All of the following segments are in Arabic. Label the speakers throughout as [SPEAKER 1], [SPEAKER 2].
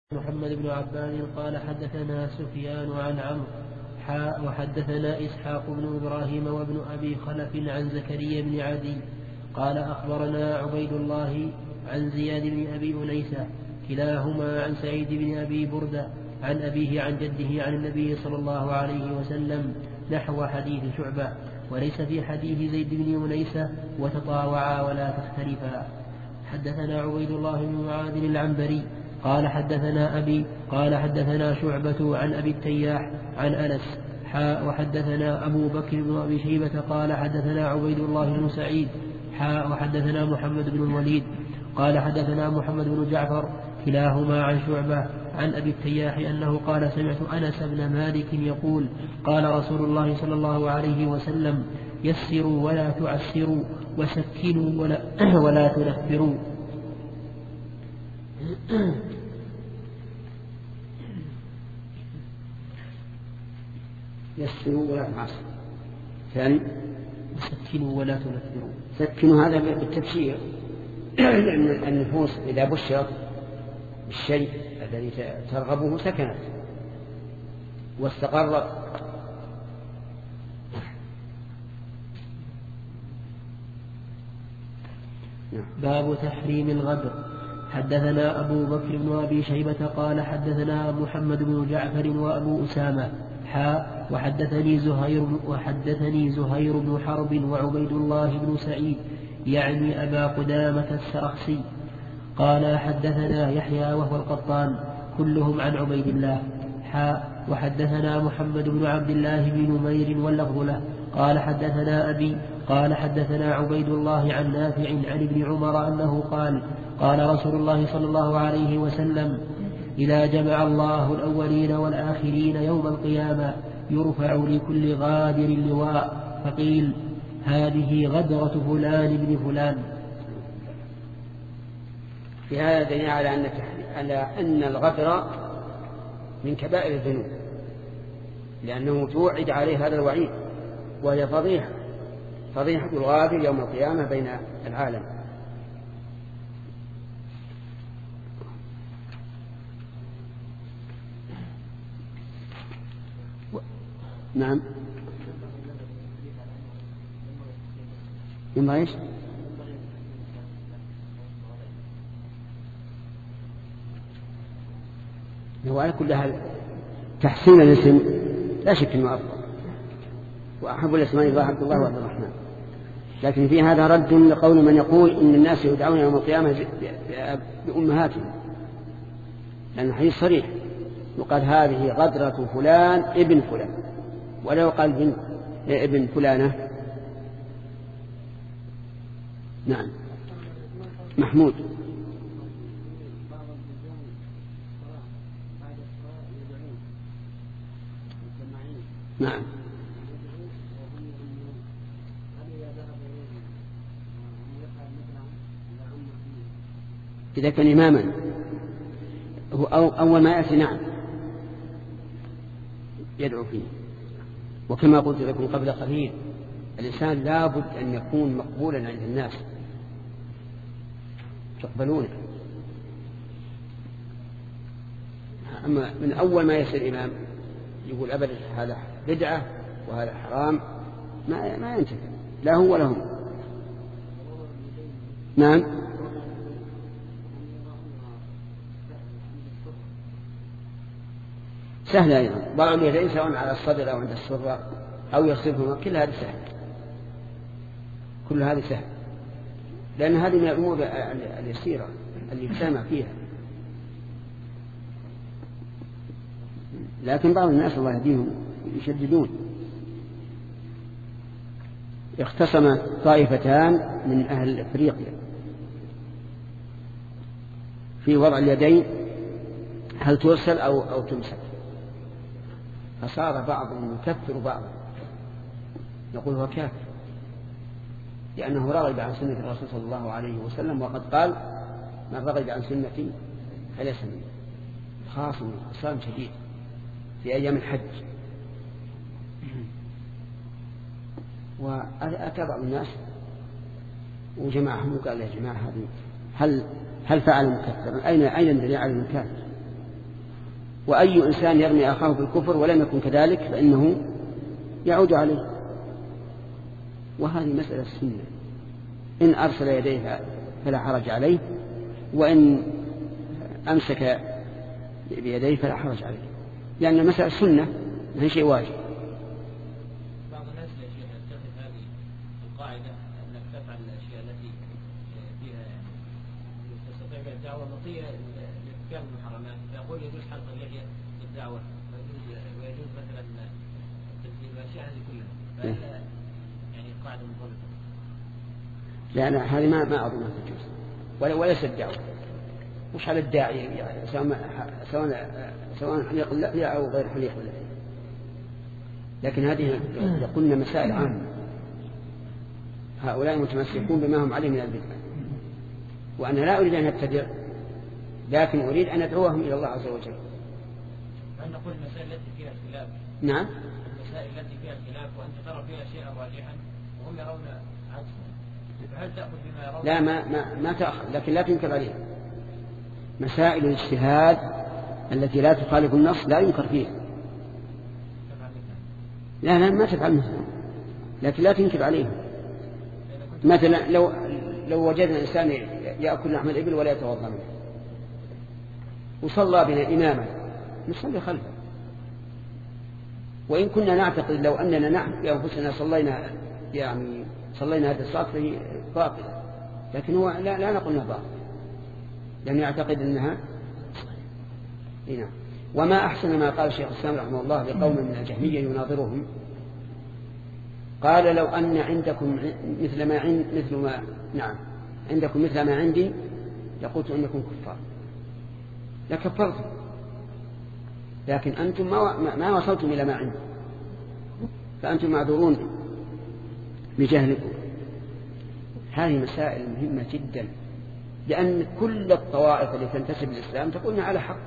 [SPEAKER 1] محمد بن عبان قال حدثنا سفيان عن عمرو وحدثنا إسحاق بن إبراهيم وابن أبي خلف عن زكريا بن عدي قال أخبرنا عبيد الله عن زياد بن أبي أنيسة كلاهما عن سعيد بن أبي بردة عن أبيه عن جده عن النبي صلى الله عليه وسلم نحو حديث شعبة، وليس في حديث زيد بن أنيسة وتطاوعا ولا تختلفا. حدثنا عبيد الله بن معاذ العنبري قال حدثنا أبي قال حدثنا شعبة عن أبي التياح عن أنس وحدثنا أبو بكر بن أبي شيبة قال حدثنا عبيد الله بن سعيد وحدثنا محمد بن الوليد قال حدثنا محمد بن جعفر كلاهما عن شعبة عن أبي التياح أنه قال سمعت أنس بن مالك يقول قال رسول الله صلى الله عليه وسلم يسروا ولا تعسروا وسكنوا ولا تنفروا.
[SPEAKER 2] يسروا ولا تعسروا. ثاني
[SPEAKER 1] سكنوا ولا تنفروا.
[SPEAKER 2] سكنوا هذا بالتبشير لأن النفوس إذا بشرت بالشيء الذي ترغبه سكنت واستقرت.
[SPEAKER 1] باب تحريم الغدر. حدثنا أبو بكر بن أبي شيبة قال حدثنا محمد بن جعفر وأبو أسامة وحدثني زهير بن حرب وعبيد الله بن سعيد يعني أبا قدامة السرخسي قال حدثنا يحيى وهو القطان كلهم عن عبيد الله وحدثنا محمد بن عبد الله بن نمير واللفظ له قال حدثنا أبي قال حدثنا عبيد الله عن نافع عن ابن عمر أنه قال رسول الله صلى الله عليه وسلم إذا جمع الله الأولين والآخرين يوم القيامة يرفع لكل غادر لواء فقيل هذه غدرة فلان بن فلان.
[SPEAKER 2] في هذا دليل على أن الغدر من كبائر الذنوب لأنه توعد عليه هذا الوعيد، وهي فضيحة الغادر يوم القيامة بين العالم. نعم. ينبغي ايش؟ هو على كل حال تحسين الاسم لا شك انه افضل، واحب الاسماء الله عبد الله وعبد الرحمن، لكن في هذا رد لقول من يقول ان الناس يدعون يوم القيامه بامهاتهم، لان الحديث صريح يقال هذه غدرة فلان ابن فلان، ولا يقال ابن فلانة. نعم. محمود. نعم. إذا كان إماما هو أول ما يأتي نعم يدعو فيه، وكما قلت لكم قبل قليل الإنسان لابد أن يكون مقبولا عند الناس يقبلونه. أما من أول ما يصير إمام يقول أبدا هذا بدعة وهذا حرام ما ينتفع لا هو ولا هم. نعم. سهلة أيضا ضع اليدين سواء على الصدر أو عند السرة أو يصرفهما، كل هذا سهل، كل هذا سهل، لأن هذه من الأمور اليسيرة اللي يسامع فيها. لكن بعض الناس الله يهديهم يشددون. اختصم طائفتان من أهل أفريقيا في وضع اليدين هل ترسل أو تمسك، فصار بعضهم يكفر بعضا يقول هو كافر لأنه رغب عن سنة الرسول صلى الله عليه وسلم، وقد قال من رغب عن سنتي فليس مني. خاصم خصام شديد في أيام الحج. وأتى بعض الناس وجمعهم وقال يا جماعة هل فعل مكفرا؟ أين الدليل على المكافر؟ وأي إنسان يرمي أخاه بالكفر ولم يكن كذلك فإنه يعود عليه. وهذه مسألة السنة، إن أرسل يديه فلا حرج عليه، وإن أمسك بيديه فلا حرج عليه، لأن مسألة السنة ما هي شيء واجب.
[SPEAKER 1] بعض الناس يا شيخ يتخذ هذه القاعدة أنك تفعل الأشياء التي فيها تستطيع بها الدعوة مطية لارتكاب المحرمات، فيقول يجوز حلق اللحية للدعوة، ويجوز مثلا تمثيل الأشياء هذه كلها، فهل يعني قاعدة منضبطة؟
[SPEAKER 2] لا هذه ما أظنها تجوز، وليس الدعوة. مش على الداعي يعني سواء حليق اللحية أو غير حليق اللحية، لكن هذه قلنا مسائل عامة. هؤلاء متمسكون بما هم عليه من البدع، وأنا لا أريد أن أبتدع، لكن أريد أن أدعوهم إلى الله عز وجل.
[SPEAKER 1] هل نقول المسائل التي فيها الخلاف؟
[SPEAKER 2] نعم،
[SPEAKER 1] المسائل التي فيها الخلاف وأنت ترى فيها شيئا راجحا وهم يرون عكسه، فهل تأخذ بما يرون؟
[SPEAKER 2] لا ما تأخذ، لكن لا تنكر عليها. مسائل الاجتهاد التي لا تخالف النص لا ينكر فيها. لا ما تفعل مثلا، لكن لا تنكر عليها. مثلا لو وجدنا إنسان يأكل لحم الإبل ولا يتوضأ منه وصلى بنا إماما نصلي خلفه، وإن كنا نعتقد لو أننا نحن بأنفسنا صلينا هذه الصلاة فهي باطلة، لكن هو لا نقول انها باطلة، لأنه يعتقد أنها هنا. وما أحسن ما قال الشيخ الإسلام رحمه الله لقوم من الجهمية يناظرهم، قال لو أن عندكم عندكم مثل ما عندي لقلت أنكم كفار، لكفرتم، لكن أنتم ما وصلتم إلى ما عندي، فأنتم معذورون بجهلكم. هذه مسائل مهمة جدا، لأن كل الطوائف التي تنتسب للإسلام تقولنا على حق،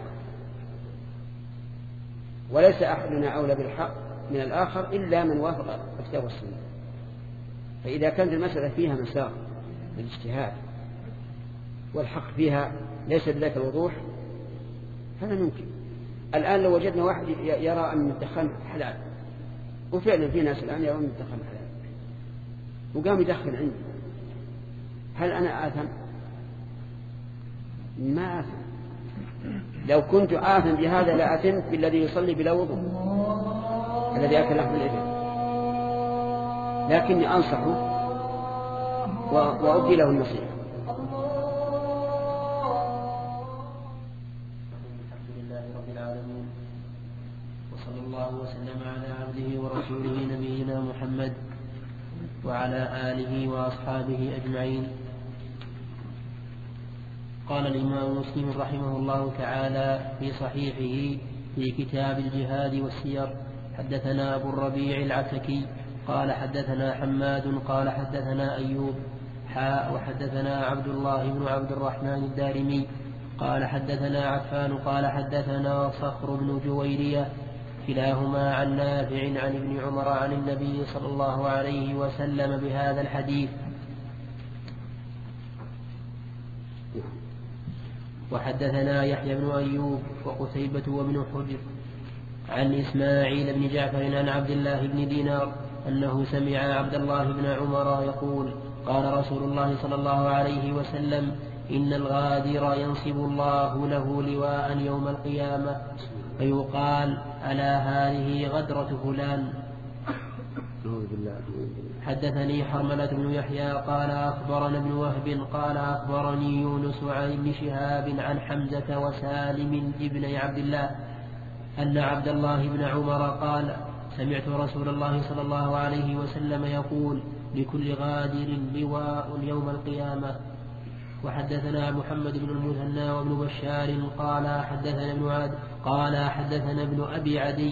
[SPEAKER 2] وليس أحدنا أولى بالحق من الآخر إلا من وافق الكتاب والسنة. فإذا كانت المسألة فيها مسار للاجتهاد والحق فيها ليس بذاك الوضوح هذا ممكن. الآن لو وجدنا واحد يرى أن الدخان حلال، وفعلا في ناس الآن يرون الدخان حلال وقام يدخن عندي، هل أنا آثم؟ ما آثم. لو كنت آثم بهذا لآثمت بالذي يصلي بلا وضوء الذي أكل لحم الإبل، لكني أنصحه وأبدي له النصيحة.
[SPEAKER 1] الحمد لله رب العالمين، وصلى الله وسلم على عبده ورسوله نبينا محمد وعلى آله وأصحابه أجمعين. قال الإمام مسلم رحمه الله تعالى في صحيحه في كتاب الجهاد والسير: حدثنا أبو الربيع العتكي قال حدثنا حماد قال حدثنا أيوب وحدثنا عبد الله بن عبد الرحمن الدارمي قال حدثنا عفان قال حدثنا صخر بن جويرية كلاهما عن نافع عن ابن عمر عن النبي صلى الله عليه وسلم بهذا الحديث. وحدثنا يحيى بن أيوب وقتيبة وابن حجر عن إسماعيل بن جعفر عن عبد الله بن دينار أنه سمع عبد الله بن عمر يقول: قال رسول الله صلى الله عليه وسلم: إن الغادر ينصب الله له لواء يوم القيامة فيقال: ألا هذه غدرة فلان. حدثني حرملة بن يحيى قال أخبرنا ابن وهب قال أخبرني يونس عن ابن شهاب عن حمزة وسالم ابن عبد الله أن عبد الله بن عمر قال: سمعت رسول الله صلى الله عليه وسلم يقول: لكل غادر لواء يوم القيامة. وحدثنا محمد بن المثنى وابن بشار قال حدثنا ابن عاد قال حدثنا ابن أبي عدي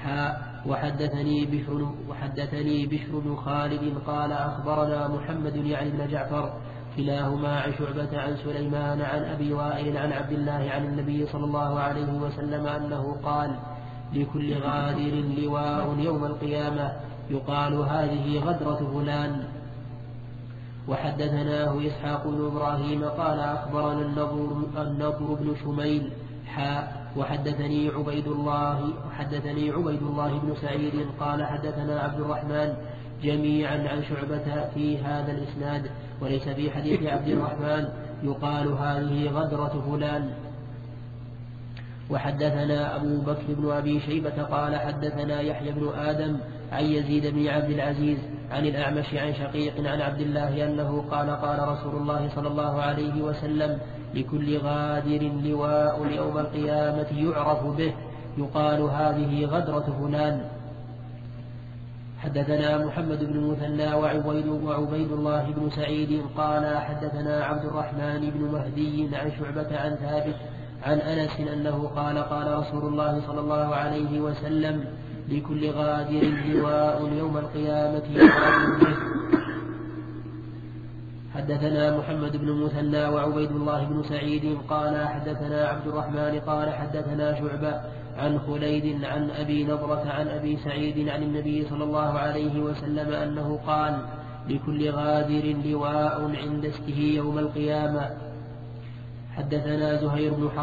[SPEAKER 1] وحدثني بشر بن خالد قال أخبرنا محمد يعني بن جعفر كلاهما عن شعبة عن سليمان عن أبي وائل عن عبد الله عن النبي صلى الله عليه وسلم أنه قال: لكل غادر لواء يوم القيامة يقال: هذه غدرة فلان. وحدثناه إسحاق بن إبراهيم قال أخبرنا النضر بن شميل وحدثني عبيد الله بن سعيد قال حدثنا عبد الرحمن جميعا عن شعبة في هذا الإسناد، وليس في حديث عبد الرحمن يقال هذه غدرة فلان. وحدثنا أبو بكر بن أبي شيبة قال حدثنا يحيى بن آدم عن يزيد بن عبد العزيز عن الأعمش عن شقيق عن عبد الله أنه قال قال رسول الله صلى الله عليه وسلم لكل غادر لواء يوم القيامة يعرف به يقال هذه غدرة فلان. حدثنا محمد بن المثنى وعبيد الله بن سعيد قال حدثنا عبد الرحمن بن مهدي عن شعبة عن ثابت عن أنس أنه قال قال رسول الله صلى الله عليه وسلم لكل غادر لواء يوم القيامة يعرف به. حدثنا محمد بن المثنى وعبيد الله بن سعيد قال حدثنا عبد الرحمن قال حدثنا شعبة عن خليد عن أبي نضرة عن أبي سعيد عن النبي صلى الله عليه وسلم أنه قال لكل غادر لواء عند استه يوم القيامة. حدثنا زهير بن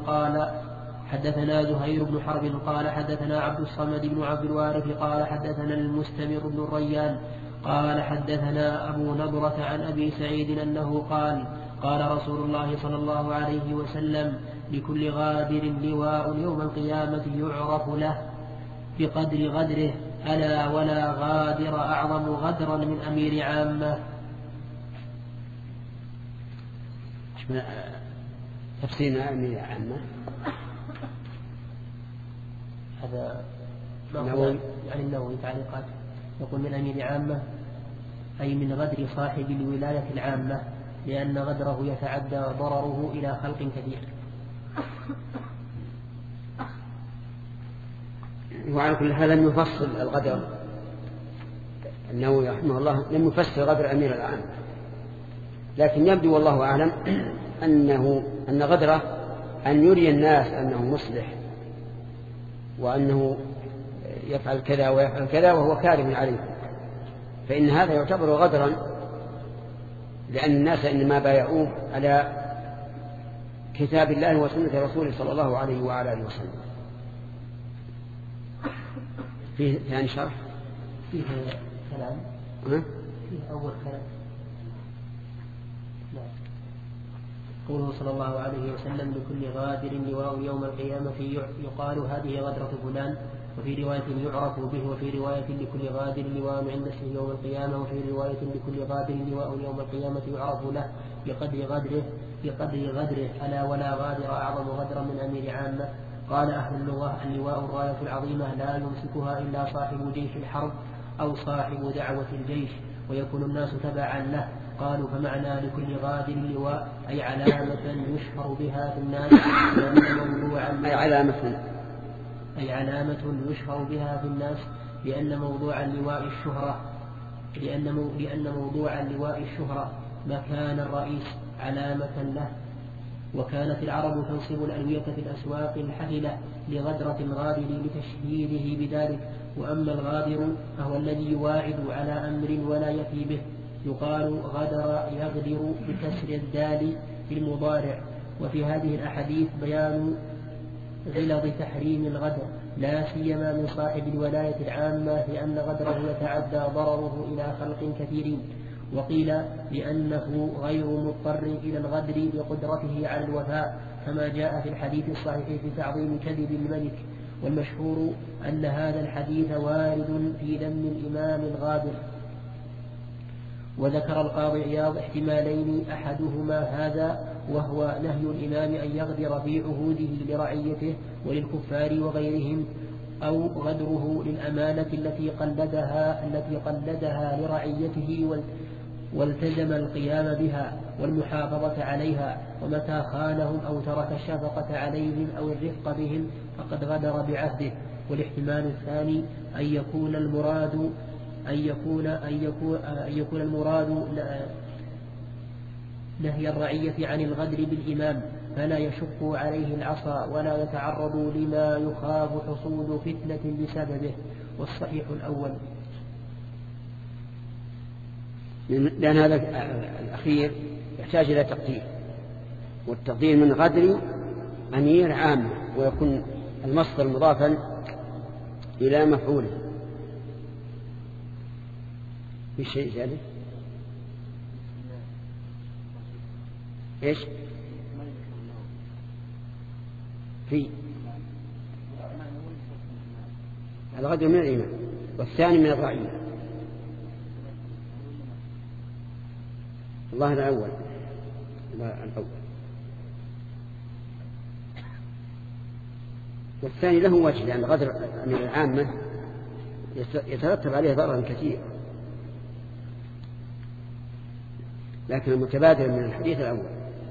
[SPEAKER 1] حرب قال حدثنا عبد الصمد بن عبد الوارث قال حدثنا المستمر بن الريان قال حدثنا أبو نضرة عن أبي سعيد أنه قال قال رسول الله صلى الله عليه وسلم لكل غادر لواء يوم القيامة يعرف له بقدر غدره ألا ولا غادر أعظم غدرا من أمير عامة.
[SPEAKER 2] تفسير أمير عامة
[SPEAKER 1] هذا يعني النووي تعليقات يقول من أمير عامة أي من غدر صاحب الولاية العامة لأن غدره يتعدى ضرره إلى خلق كثير.
[SPEAKER 2] وعلى كل حال لم يفصل الغدر النووي رحمه الله لم يفسر غدر أمير العامة، لكن يبدو والله أعلم أن غدره أن يري الناس أنه مصلح وأنه يفعل كذا ويفعل كذا وهو كاذب عليه، فإن هذا يعتبر غدرا لأن الناس إنما بايعوه على كتاب الله وسنة رسوله صلى الله عليه وعلى آله وسلم. فيه ثاني شرح
[SPEAKER 1] فيه كلام فيه أول كلام قوله صلى الله عليه وسلم لكل غادر لواء يوم القيامة يقال هذه غدرة فلان، وفي رواية يعرف به، وفي رواية لكل غادر لواء عند اسمه يوم القيامة، وفي رواية لكل غادر لواء يوم القيامة يعرف له بقدر غدره ألا ولا غادر أعظم غدرا من أمير عامة. قال أهل اللغة اللواء الراية العظيمة لا يمسكها إلا صاحب جيش الحرب أو صاحب دعوة الجيش ويكون الناس تبعا له. قالوا فمعنى لكل غادر لواء أي علامة يشهر بها في الناس يشهر بها في الناس لأن موضوع اللواء الشهرة لأن موضوع اللواء الشهرة مكان الرئيس علامة له. وكانت العرب تنصب الألوية في الأسواق الحفلة لغدرة الغادر لتشهيره بذلك. وأما الغادر فهو الذي يواعد على أمر ولا يفي به، يقال غدر يغدر بكسر الدال في المضارع. وفي هذه الأحاديث بيان غلظ تحريم الغدر لا سيما من صاحب الولاية العامة لأن غدره يتعدى ضرره إلى خلق كثيرين. وقيل لأنه غير مضطر إلى الغدر بقدرته على الوفاء كما جاء في الحديث الصحيح في تعظيم كذب الملك. والمشهور أن هذا الحديث وارد في ذم الإمام الغادر. وذكر القاضي عياض احتمالين أحدهما هذا وهو نهي الإمام أن يغدر في عهوده لرعيته وللكفار وغيرهم، أو غدره للأمانة التي قلدها لرعيته والتزم القيام بها والمحافظة عليها، ومتى خانهم أو ترك الشفقة عليهم أو الرفق بهم فقد غدر بعهده. والاحتمال الثاني أن يكون المراد نهي الرعية عن الغدر بالإمام فلا يشق عليه العصا ولا يتعرض لما يخاف حصول فتنة بسببه. والصحيح الأول،
[SPEAKER 2] لأن هذا الأخير يحتاج إلى تقدير، والتقدير من غدر أمير عامة ويكون المصدر مضافا إلى مفعوله. في شيء ثالث إيش؟ في الغدر من الإيمان، والثاني من الرعية. الله الأول والثاني له وجه، لأن الغدر من العامة يترتب عليه ضرر كثير، لكن المتبادل من الحديث الأول.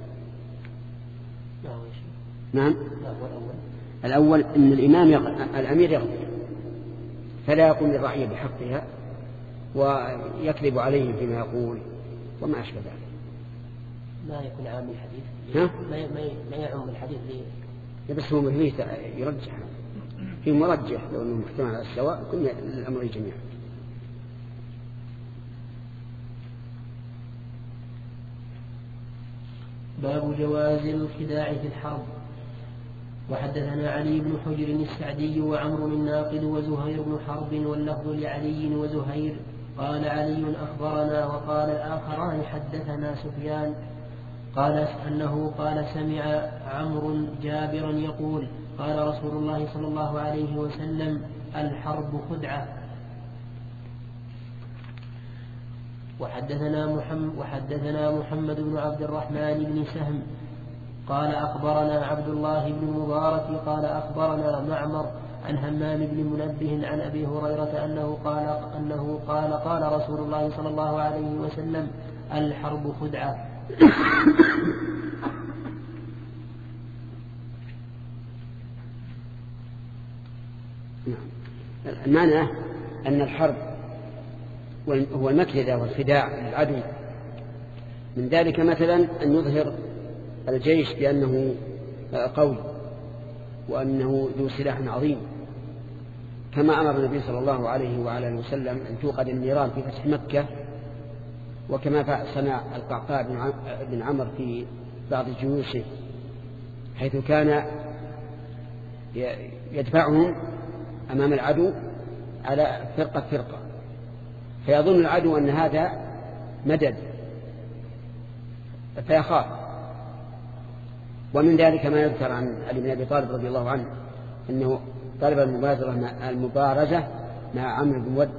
[SPEAKER 2] نعم، الأول أن الأمير يغدر فلا يقوم للرعية بحقها ويكذب عليهم فيما يقول وما أشبه ذلك.
[SPEAKER 1] ما يكون عام الحديث، ما يعم الحديث
[SPEAKER 2] بس هو فيه يرجح، في مرجح لو أنه محتمل على السواء كل الأمر جميعا.
[SPEAKER 1] باب جواز الخداع في الحرب. وحدثنا علي بن حجر السعدي وعمر الناقد وزهير بن حرب، واللفظ لعلي وزهير. قال علي أخبرنا، وقال الآخران حدثنا سفيان قال أنه قال سمع عمرو جابرا يقول قال رسول الله صلى الله عليه وسلم الحرب خدعة. وحدثنا محمد بن عبد الرحمن بن سهم قال أخبرنا عبد الله بن المبارك قال أخبرنا معمر عن همام بن منبه عن أبي هريرة أنه قال رسول الله صلى الله عليه وسلم الحرب خدعة.
[SPEAKER 2] المعنى أن الحرب هو المكيدة والخداع للعدو، من ذلك مثلا أن يظهر الجيش بأنه قوي وأنه ذو سلاح عظيم، كما أمر النبي صلى الله عليه وعلى اله وسلم أن توقد النيران في فتح مكة، وكما صنع القعقاع بن عمرو في بعض جيوشه، حيث كان يدفعهم أمام العدو على فرقة، فيظن العدو أن هذا مدد فيخاف. ومن ذلك ما يذكر عن علي بن أبي طالب رضي الله عنه أنه طلب المبارزة مع عمرو بن ود،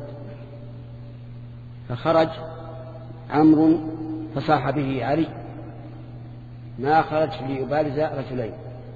[SPEAKER 2] فخرج عمرو فصاح به علي، ما خرج ليبارز رجلين،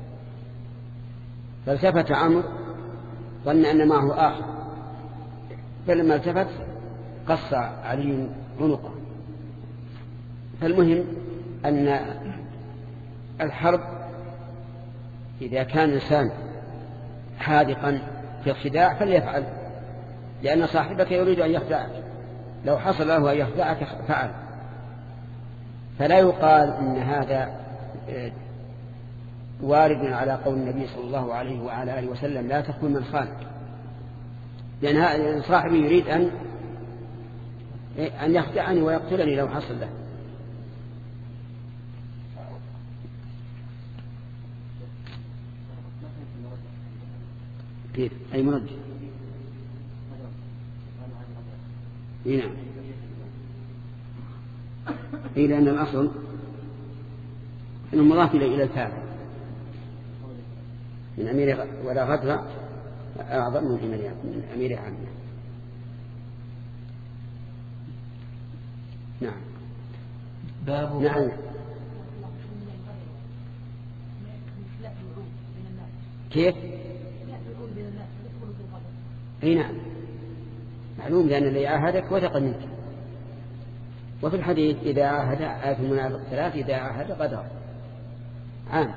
[SPEAKER 2] فالتفت عمرو ظن أن معه آخر، فلما التفت قص علي عنقه. فالمهم أن الحرب إذا كان الإنسان حاذقا في الخداع فليفعل، لأن صاحبك يريد أن يخدعك، لو حصل له أن يخدعك فعل. فلا يقال إن هذا وارد على قول النبي صلى الله عليه وعلى آله وسلم لا تخون من خانك، لأن صاحبي يريد أن يخدعني ويقتلني لو حصل له. كيف؟ أي مرجع؟ نعم، لأن الأصل أنه مضاف إلى الفاعل من أمير ولا غدر أعظم من أمير عامة. نعم.
[SPEAKER 1] باب
[SPEAKER 2] نعم. كيف؟ أي نعم، معلوم، لأن اللي عاهدك وثق منك. وفي الحديث إذا عاهد آية المنافق 3 إذا عاهد غدر عام.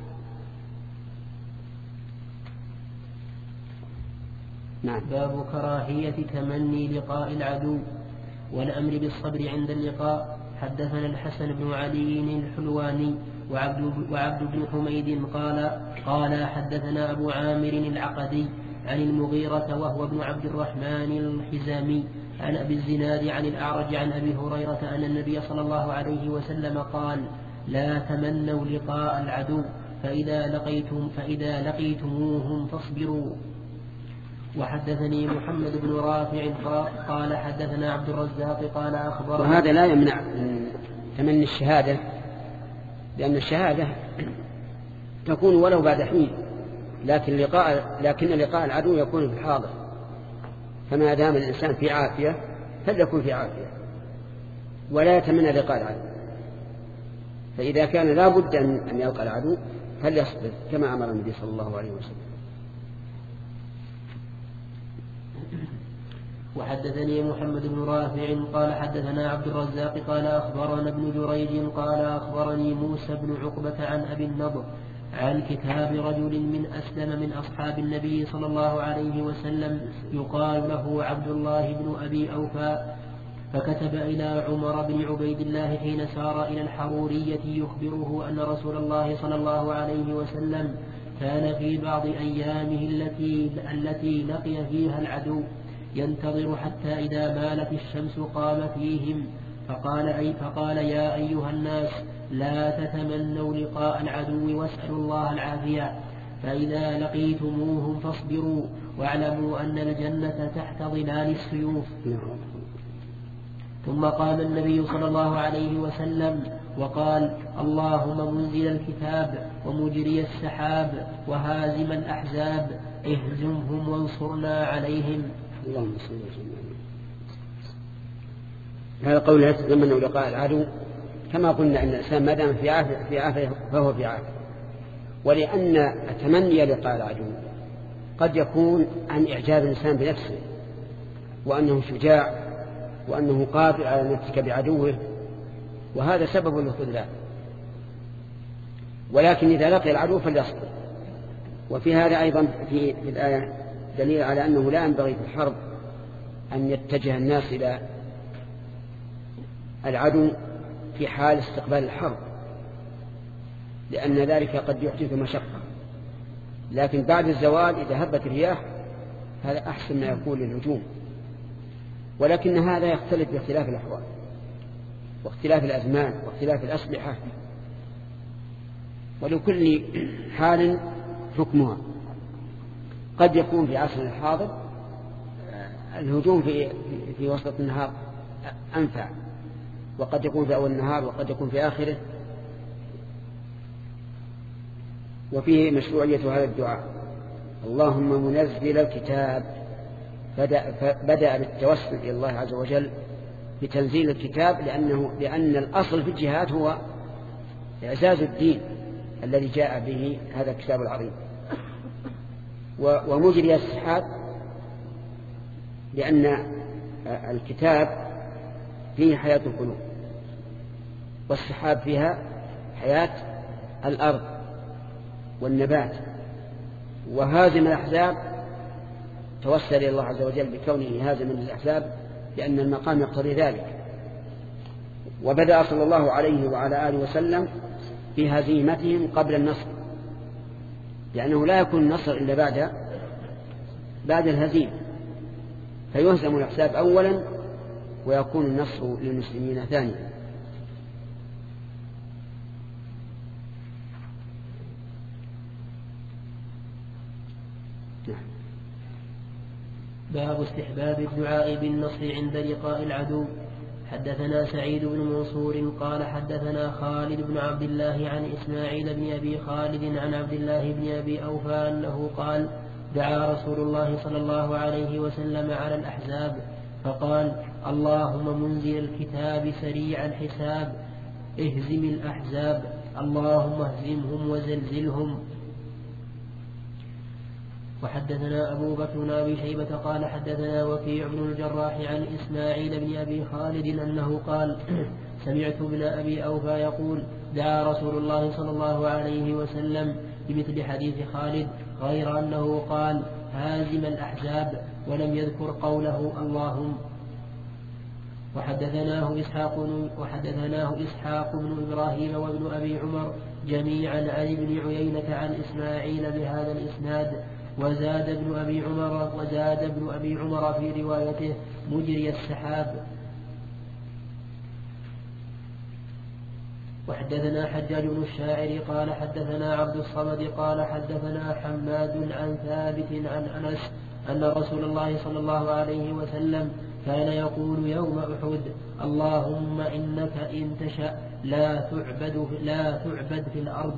[SPEAKER 2] نعم.
[SPEAKER 1] باب كراهية تمني لقاء العدو والأمر بالصبر عند اللقاء. حدثنا الحسن بن علي الحلواني وعبد بن حميد قال حدثنا أبو عامر العقدي عن المغيرة وهو ابن عبد الرحمن الحزامي عن أبي الزناد عن الأعرج عن أبي هريرة أن النبي صلى الله عليه وسلم قال لا تمنوا لقاء العدو فإذا لقيتموهم فاصبروا. وحدثني محمد بن رافع قال حدثنا عبد الرزاق قال أخبرنا.
[SPEAKER 2] وهذا لا يمنع من تمني الشهادة، لأن الشهادة تكون ولو بعد حين، لكن لقاء العدو يكون في الحاضر، فما دام الإنسان في عافية فليكن في عافية ولا يتمنى لقاء العدو. فإذا كان لا بد أن يلقى العدو فليصبر كما أمر النبي صلى الله عليه وسلم.
[SPEAKER 1] وحدثني محمد بن رافع قال حدثنا عبد الرزاق قال أخبرنا ابن جريج قال أخبرني موسى بن عقبة عن أبي النضر عن كتاب رجل من أسلم من أصحاب النبي صلى الله عليه وسلم يقال له عبد الله بن أبي أوفى، فكتب إلى عمر بن عبيد الله حين سار إلى الحرورية يخبره أن رسول الله صلى الله عليه وسلم كان في بعض أيامه التي لقي فيها العدو ينتظر حتى إذا مالت الشمس قام فيهم، فقال يا أيها الناس لا تتمنوا لقاء العدو واسألوا الله العافية، فإذا لقيتموهم فاصبروا واعلموا أن الجنة تحت ظلال السيوف. ثم قام النبي صلى الله عليه وسلم وقال اللهم منزل الكتاب ومجري السحاب وهازم الأحزاب اهزمهم وانصرنا عليهم.
[SPEAKER 2] اللهم صل وسلم. هذا قول لا تتمنوا لقاء العدو، كما قلنا أن الإنسان ما دام في عافية فهو في عافية، ولأن التمني لقاء العدو قد يكون عن إعجاب الإنسان بنفسه وأنه شجاع وأنه قادر على نفسك بعدوه، وهذا سبب للخذلان. ولكن إذا لقي العدو فليصبر. وفي هذا أيضا في الآية دليل على أنه لا ينبغي في الحرب أن يتجه الناس إلى العدو في حال استقبال الحرب، لأن ذلك قد يحدث مشقة، لكن بعد الزوال إذا هبت الرياح هذا أحسن ما يكون للهجوم. ولكن هذا يختلف باختلاف الأحوال واختلاف الأزمان واختلاف الأسلحة، ولكل حال حكمها. قد يكون في عصر الحاضر الهجوم في وسط النهار أنفع، وقد يكون في أول النهار وقد يكون في آخره. وفيه مشروعية هذا الدعاء اللهم منزل الكتاب، بدأ بالتوسل إلى الله عز وجل بتنزيل الكتاب، لأن الأصل في الجهاد هو إعزاز الدين الذي جاء به هذا الكتاب العظيم. ومجري السحاب لأن الكتاب فيه حياة القلوب، والسحاب فيها حياة الأرض والنبات. وهازم الأحزاب توسل إلى الله عز وجل بكونه هازم الأحزاب لأن المقام يقتضي ذلك. وبدأ صلى الله عليه وعلى آله وسلم في هزيمتهم قبل النصر، لأنه لا يكون النصر إلا بعد الهزيمة، فيهزم الأحزاب أولا ويكون النصر للمسلمين ثانيا.
[SPEAKER 1] باب استحباب الدعاء بالنصر عند لقاء العدو. حدثنا سعيد بن منصور قال حدثنا خالد بن عبد الله عن إسماعيل بن أبي خالد عن عبد الله بن أبي أوفى أنه قال دعا رسول الله صلى الله عليه وسلم على الأحزاب فقال اللهم منزل الكتاب سريع الحساب اهزم الأحزاب اللهم اهزمهم وزلزلهم. وحدثنا أبو بكر بن أبي شيبة قال حدثنا وكيع بن الجراح عن إسماعيل بن أبي خالد أنه قال سمعت ابن أبي أوفى يقول دعا رسول الله صلى الله عليه وسلم بمثل حديث خالد غير أنه قال هازم الأحزاب ولم يذكر قوله اللهم. وحدثناه إسحاق بن إبراهيم وابن أبي عمر جميعا عن ابن عيينة عن إسماعيل بهذا الإسناد وزاد ابن أبي عمر في روايته مجري السحاب. وحدثنا حجاج بن الشاعر قال حدثنا عبد الصمد قال حدثنا حماد عن ثابت عن أنس أن رسول الله صلى الله عليه وسلم كان يقول يوم أحد: اللهم إنك إن تشأ لا تعبد في الأرض.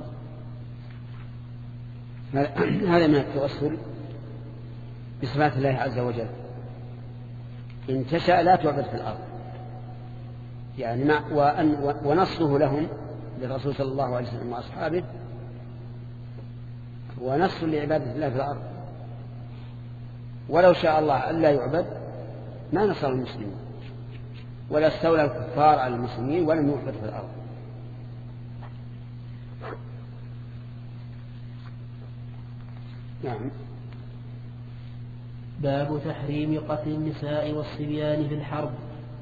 [SPEAKER 2] هذا من التوسل بصفات الله عز وجل. إن تشأ لا تعبد في الأرض، يعني ونصره لهم للرسول صلى الله عليه وسلم وأصحابه ونصر لعبادة الله في الأرض. ولو شاء الله ألا يعبد ما نصر المسلمين ولا استولى الكفار على المسلمين ولم يعبد في الأرض. نعم.
[SPEAKER 1] باب تحريم قتل النساء والصبيان في الحرب.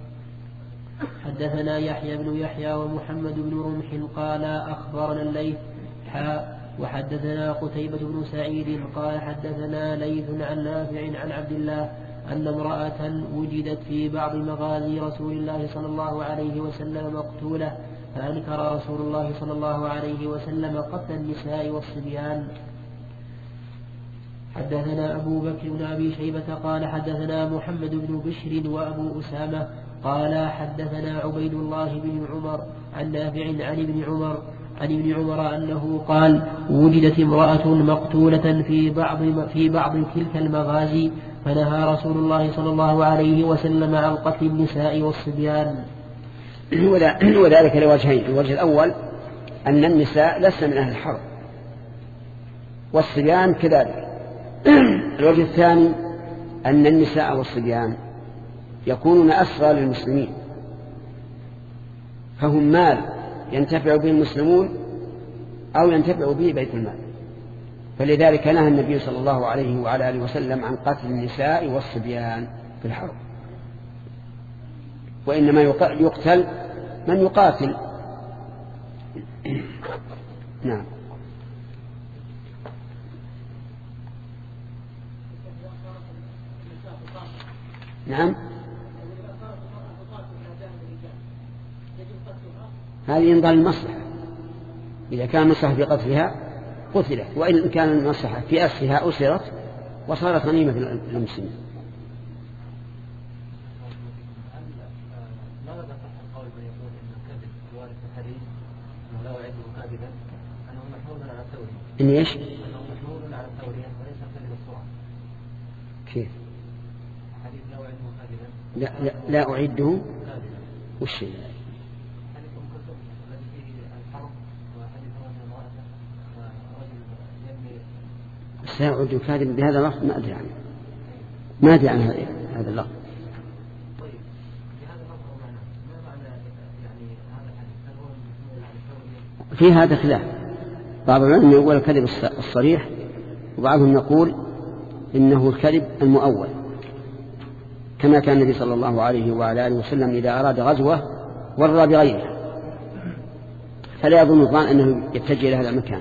[SPEAKER 1] حدثنا يحيى بن يحيى ومحمد بن رمح قال أخبرنا الليث وحدثنا قتيبة بن سعيد قال حدثنا ليث عن نافع عن عبد الله أن امرأة وجدت في بعض مغازي رسول الله صلى الله عليه وسلم مقتولة، فأنكر رسول الله صلى الله عليه وسلم قتل النساء والصبيان. حدثنا أبو بكر بن أبي شيبة قال حدثنا محمد بن بشر وأبو أسامة قال حدثنا عبيد الله بن عمر عن نافع عن ابن عمر أنه قال: وجدت امرأة مقتولة في بعض تلك المغازي، فنهى رسول الله صلى الله عليه وسلم عن قتل النساء والصبيان.
[SPEAKER 2] وذلك لوجهين: الوجه الأول أن النساء لسن من أهل الحرب والصبيان كذلك. الوجه الثاني أن النساء والصبيان يكونون أسرى للمسلمين، فهم مال ينتفع به المسلمون أو ينتفع به بيت المال، فلذلك نهى النبي صلى الله عليه وعلى آله وسلم عن قتل النساء والصبيان في الحرب، وإنما يقتل من يقاتل. نعم. نعم، هذه ينظر المصلحة. إذا كان مصلحة في قتلها قتلت، وإن كان المصلحة في أسرها أسرت وصارت غنيمة للمسلمين. إن إيش؟ كيف؟ لا أعده وش سأعد كاذب بهذا اللفظ ما أدري عنه، ما أدري عن هذا اللفظ. في هذا خلاف، بعض العلماء يقول الكذب الصريح، وبعضهم يقول إنه الكذب المؤول، كما كان النبي صلى الله عليه وعلى آله وسلم إذا أراد غزوة ورى بغيره، فلا يظن الظان أنه يتجه إلى هذا المكان.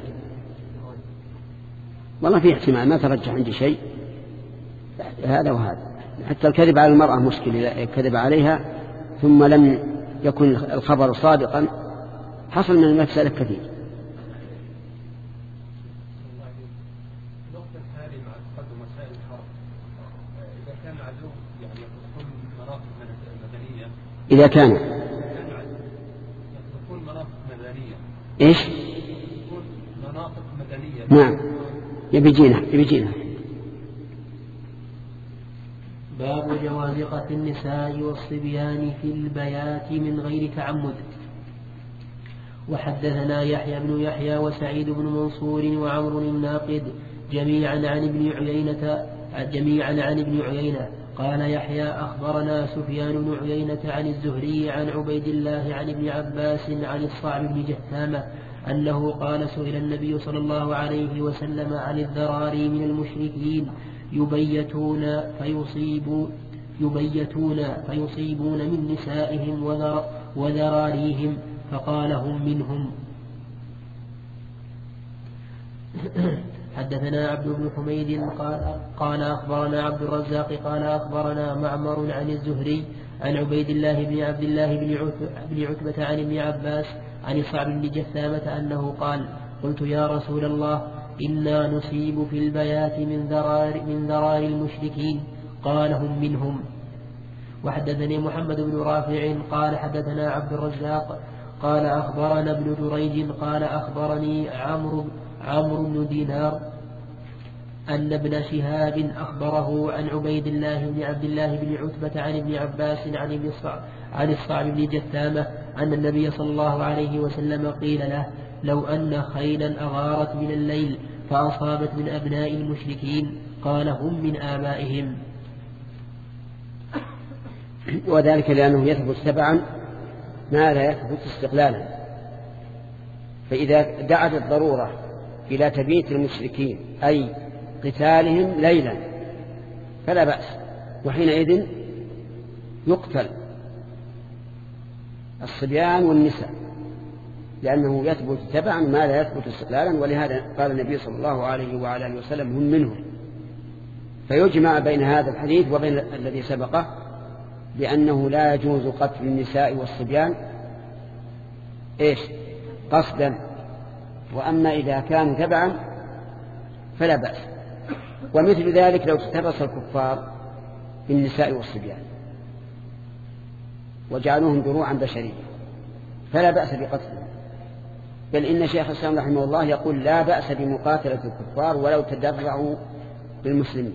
[SPEAKER 2] والله في احتمال، ما ترجح عندي شيء هذا وهذا. حتى الكذب على المرأة مشكلة، كذب عليها ثم لم يكن الخبر صادقا حصل من المفسدة كثير. إذا كان يكون مناطق مدنية. إيش؟ يكون مناطق مدنية. نعم، يبيجينها.
[SPEAKER 1] باب جواز قتل النساء والصبيان في البيات من غير تعمد. وحدثنا يحيى بن يحيى وسعيد بن منصور وعمر الناقد جميعا عن ابن عيينة قال يحيى أخبرنا سفيان بن عيينة عن الزهري عن عبيد الله عن ابن عباس عن الصعب بن جثامة أنه قال: سئل النبي صلى الله عليه وسلم عن الذراري من المشركين يبيتون من نسائهم حدثنا عبد بن حميد قال أخبرنا عبد الرزاق قال أخبرنا معمر عن الزهري عن عبيد الله بن عبد الله بن عتبة عن ابن عباس عن الصعب بن جثامة أنه قال قلت يا رسول الله إنا نصيب في البيات من ذرار المشركين قال هم منهم. وحدثني محمد بن رافع قال حدثنا عبد الرزاق قال أخبرنا ابن جريج قال أخبرني عمرو بن دينار أن ابن شهاب أخبره عن عبيد الله بن عبد الله بن عتبة عن ابن عباس عن الصعب بن جثامة أن النبي صلى الله عليه وسلم قيل له لو أن خيلا أغارت من الليل فأصابت من أبناء المشركين قال هم من آبائهم.
[SPEAKER 2] وذلك لأنه يثبت تبعا ما لا يثبت استقلالا، فإذا دعت الضرورة إلى تبييت المشركين أي قتالهم ليلا فلا بأس، وحينئذ يقتل الصبيان والنساء لأنه يثبت تبعا ما لا يثبت استقلالا، ولهذا قال النبي صلى الله عليه وعلى آله وسلم هم منهم. فيجمع بين هذا الحديث وبين الذي سبقه بأنه لا يجوز قتل النساء والصبيان قصدا، وأما إذا كانوا تبعا فلا بأس. ومثل ذلك لو اقتبس الكفار بالنساء والصبيان وجعلوهم دروعا بشرية فلا بأس بقتلهم، بل إن شيخ الإسلام رحمه الله يقول لا بأس بمقاتلة الكفار ولو تدرعوا بالمسلمين.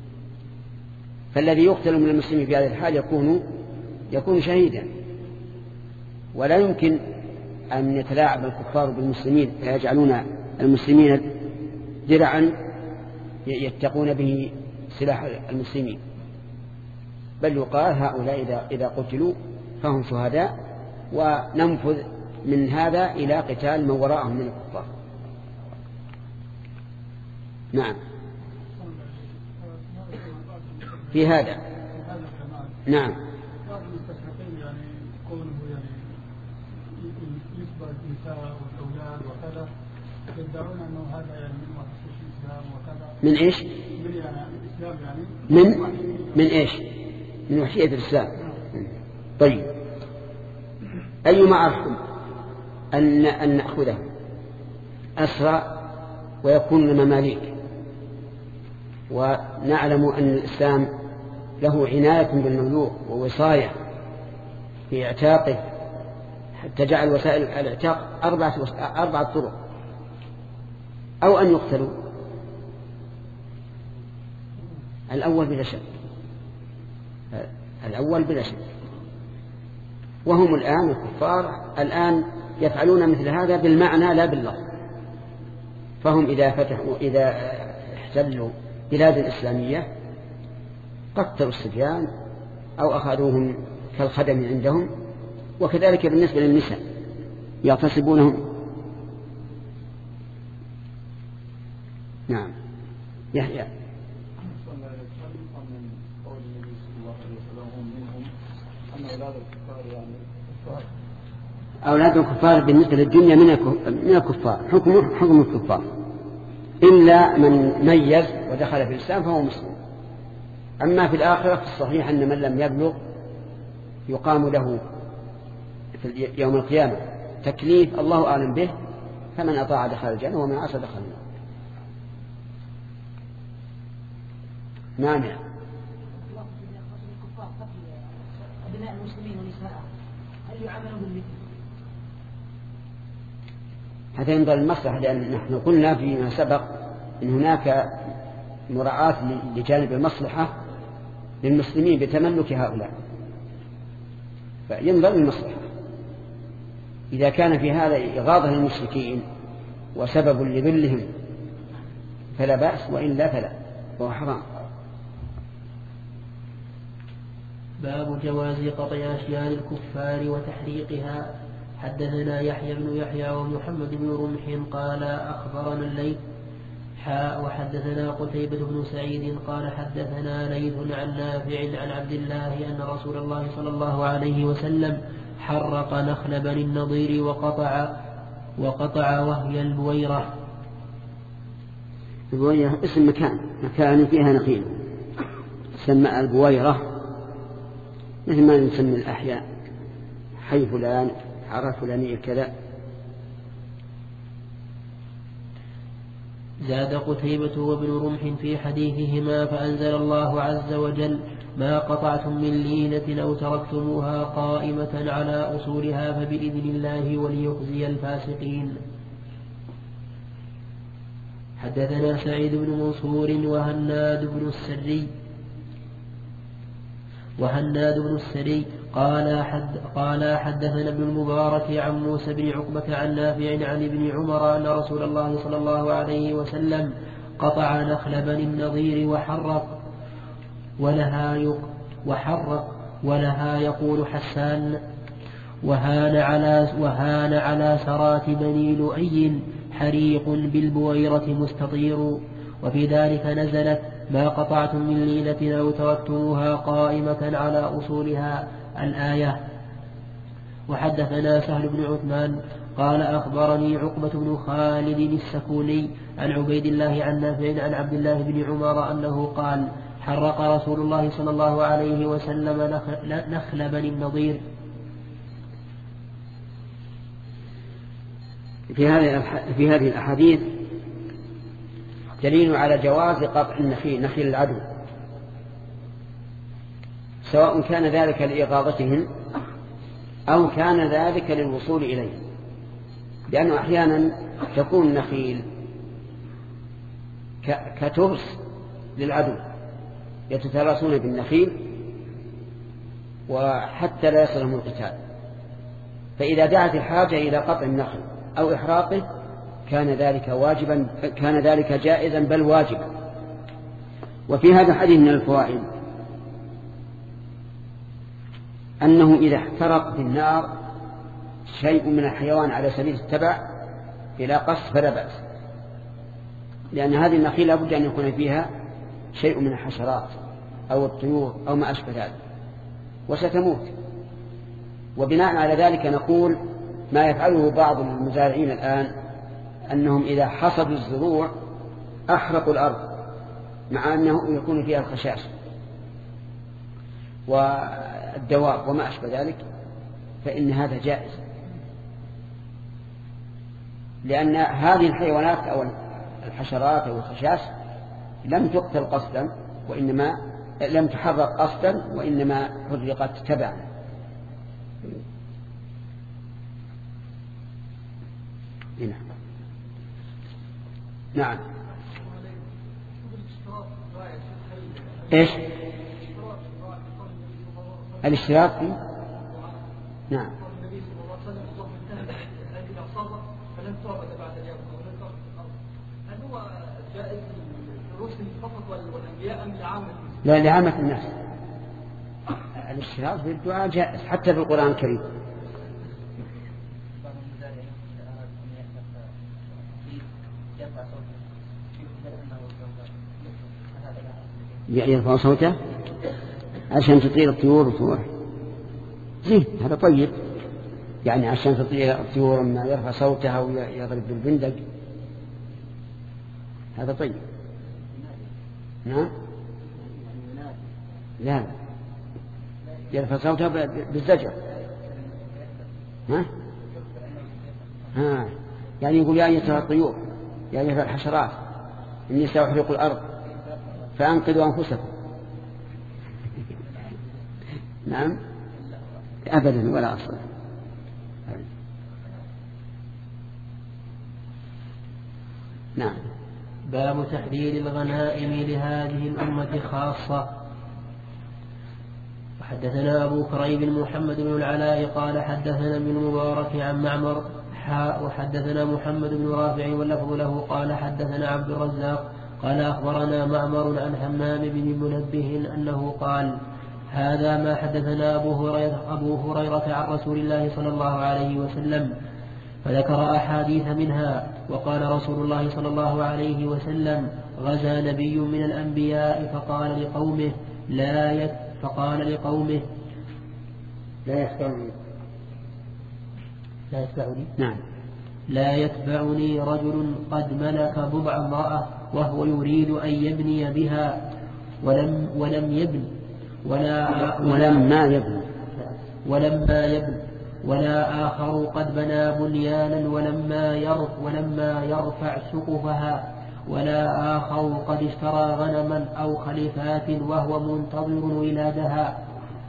[SPEAKER 2] فالذي يقتل من المسلمين في هذه الحال يكون شهيدا، ولا يمكن أن يتلاعب الكفار بالمسلمين فيجعلون المسلمين درعا يتقون به سلاح المسلمين، بل يقال هؤلاء إذا قتلوا فهم شهداء، وننفذ من هذا إلى قتال من وراءهم من الكفار. نعم في هذا. نعم
[SPEAKER 3] يدعون أنه هذا يعني من مؤسسة الإسلام وكذا.
[SPEAKER 2] من إيش؟
[SPEAKER 3] من يعني الإسلام يعني
[SPEAKER 2] من إيش؟ من وحشية الإسلام. طيب أيما أرحم أن نأخذه أسرى ويكون مماليك، ونعلم أن الإسلام له عناية بالمملوك ووصاية في اعتاقه حتى جعل وسائل الاعتاق 4 طرق، أو أن يقتلوا. الأول بلا شك، وهم الآن الكفار الآن يفعلون مثل هذا بالمعنى لا باللفظ. فهم إذا احتلوا بلاد إسلامية قتلوا الصبيان أو أخذوهم كالخدم عندهم، وكذلك بالنسبة للنساء يغتصبونهم. نعم يحيى. أولاد الكفار بالنسبة للدنيا من الكفار حكم الكفار، إلا من ميز ودخل في الإسلام فهو مسلم. أما في الآخرة في الصحيح أن من لم يبلغ يقام له في يوم القيامة تكليف الله أعلم به، فمن أطاع دخل الجنة ومن عصى دخل النار. مانع
[SPEAKER 4] أبناء المسلمين ونساءهم هل يعاملون بالمثل؟
[SPEAKER 2] هذا ينظر المصلحة، لأن نحن قلنا فيما سبق إن هناك مراعاة لجانب المصلحة للمسلمين بتملك هؤلاء، فينظر المصلحة. إذا كان في هذا إغاظة للمشركين وسبب لذلهم فلا بأس، وإلا فلا، وهو حرام.
[SPEAKER 1] باب جواز قطع أشياء الكفار وتحريقها. حدثنا يحيى بن يحيى ومحمد بن رمح قال أخبرنا الليث وحدثنا قتيبة بن سعيد قال حدثنا ليث عن نافع عن عبد الله أن رسول الله صلى الله عليه وسلم حرق نخل بني النضير وقطع وهي البويرة.
[SPEAKER 2] البويرة اسم مكان فيها نخيل، تسمى البويرة، مثل ما نسمي الأحياء، حي فلان، حارة فلانية كذا.
[SPEAKER 1] زاد قتيبة وابن رمح في حديثهما فأنزل الله عز وجل: ما قطعتم من لينة أو تركتموها قائمة على أصولها فبإذن الله وليخزي الفاسقين. حدثنا سعيد بن منصور وهناد بن السري قال حدثنا ابن المبارك عن موسى بن عقبة عن نافع عن ابن عمر أن رسول الله صلى الله عليه وسلم قطع نخل بني النضير ولها يقول حسان: وهان على سرات بني لؤي حريق بالبويرة مستطير. وفي ذلك نزلت: ما قطعتم من لينة أو تركتموها قائمة على أصولها الآية. وحدثنا سهل بن عثمان قال أخبرني عقبة بن خالد السكوني عن عبيد الله عن نافع عن عبد الله بن عمر أنه قال: حرق رسول الله صلى الله عليه وسلم نخل بني النضير.
[SPEAKER 2] في هذه الأحاديث دليل على جواز قطع نخيل العدو، سواء كان ذلك لإغاظتهم أو كان ذلك للوصول إليه، لأنه أحيانا تكون النخيل كترس للعدو، يتترسون بالنخيل وحتى لا يصلهم القتال، فإذا دعت الحاجة إلى قطع النخل أو إحراقه كان ذلك جائزا بل واجبا. وفي هذا الحديث من الفوائد أنه إذا احترق في النار شيء من الحيوان على سبيل التبع إلى قص فلا بأس، لأن هذه النخيل لابد أن يكون فيها شيء من الحشرات أو الطيور أو ما أشبه ذلك وستموت. وبناء على ذلك نقول ما يفعله بعض المزارعين الآن أنهم إذا حصدوا الزروع أحرقوا الأرض مع أنه يكون فيها الخشاش والدواب وما أشبه ذلك، فإن هذا جائز، لأن هذه الحيوانات أو الحشرات أو الخشاش لم تقتل قصدا وإنما لم تحرق قصدا وإنما حرقت تبعا. نعم. ايش الاشتراك فيه؟ نعم. لا، لعامة الناس. الاشتراك في الدعاء جائز حتى في القرآن الكريم. يرفع صوته عشان تطير الطيور وتروح، زين، هذا طيب، يعني عشان تطير الطيور ما يرفع صوتها ويضرب بالبندق، هذا طيب. نعم. لا، يرفع صوتها بالزجر. يعني يقول: يا أيتها الطيور، يا أيتها الحشرات، إني سأحرق الأرض فأنقذوا أنفسكم. نعم، أبدا ولا أصل. نعم.
[SPEAKER 1] باب تحليل الغنائم لهذه الأمة خاصة. وحدثنا أبو كريب محمد بن العلاء قال حدثنا ابن المبارك عن معمر وحدثنا محمد بن رافع واللفظ له قال حدثنا عبد الرزاق قال أخبرنا معمر عن حمام بن منبه أنه قال: هذا ما حدثنا أبو هريرة عن رسول الله صلى الله عليه وسلم، فذكر أحاديث منها. وقال رسول الله صلى الله عليه وسلم: غزا نبي من الأنبياء فقال لقومه لا يتبعني رجل قد ملك بضع امرأة وهو يريد أن يبني بها ولما يبن ولا آخر قد بنى بنيانا ولما يرفع سقفها ولا آخر قد اشترى غنما أو خليفات وهو منتظر ولادها.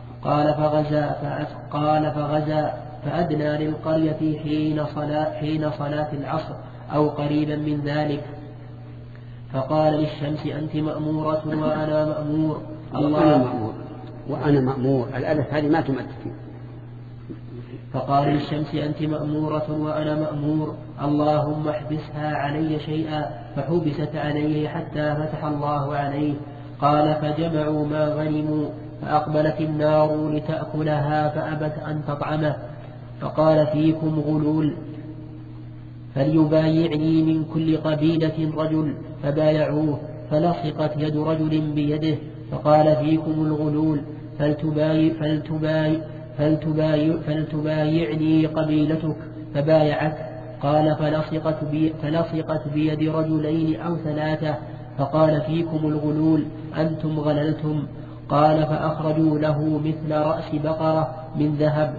[SPEAKER 1] قال فغزا فأدنى للقرية حين صلاة العصر أو قريبا من ذلك، فقال للشمس أنت مأمورة وأنا مأمور.
[SPEAKER 2] وأنا مأمور الألف هذه ما تمثل.
[SPEAKER 1] فقال للشمس أنت مأمورة وأنا مأمور، اللهم احبسها علي شيئا، فحبست عليه حتى فتح الله عليه. قال فجمعوا ما غنموا، فأقبلت النار لتأكلها فأبت أن تطعمه، فقال فيكم غلول فليبايعني من كل قبيلة رجل، فبايعوه، فلصقت يد رجل بيده، فقال فيكم الغلول فلتبايعني قبيلتك، فبايعت. قال فلصقت بيد رجلين أو ثلاثة، فقال فيكم الغلول أنتم غللتم. قال فأخرجوا له مثل رأس بقرة من ذهب.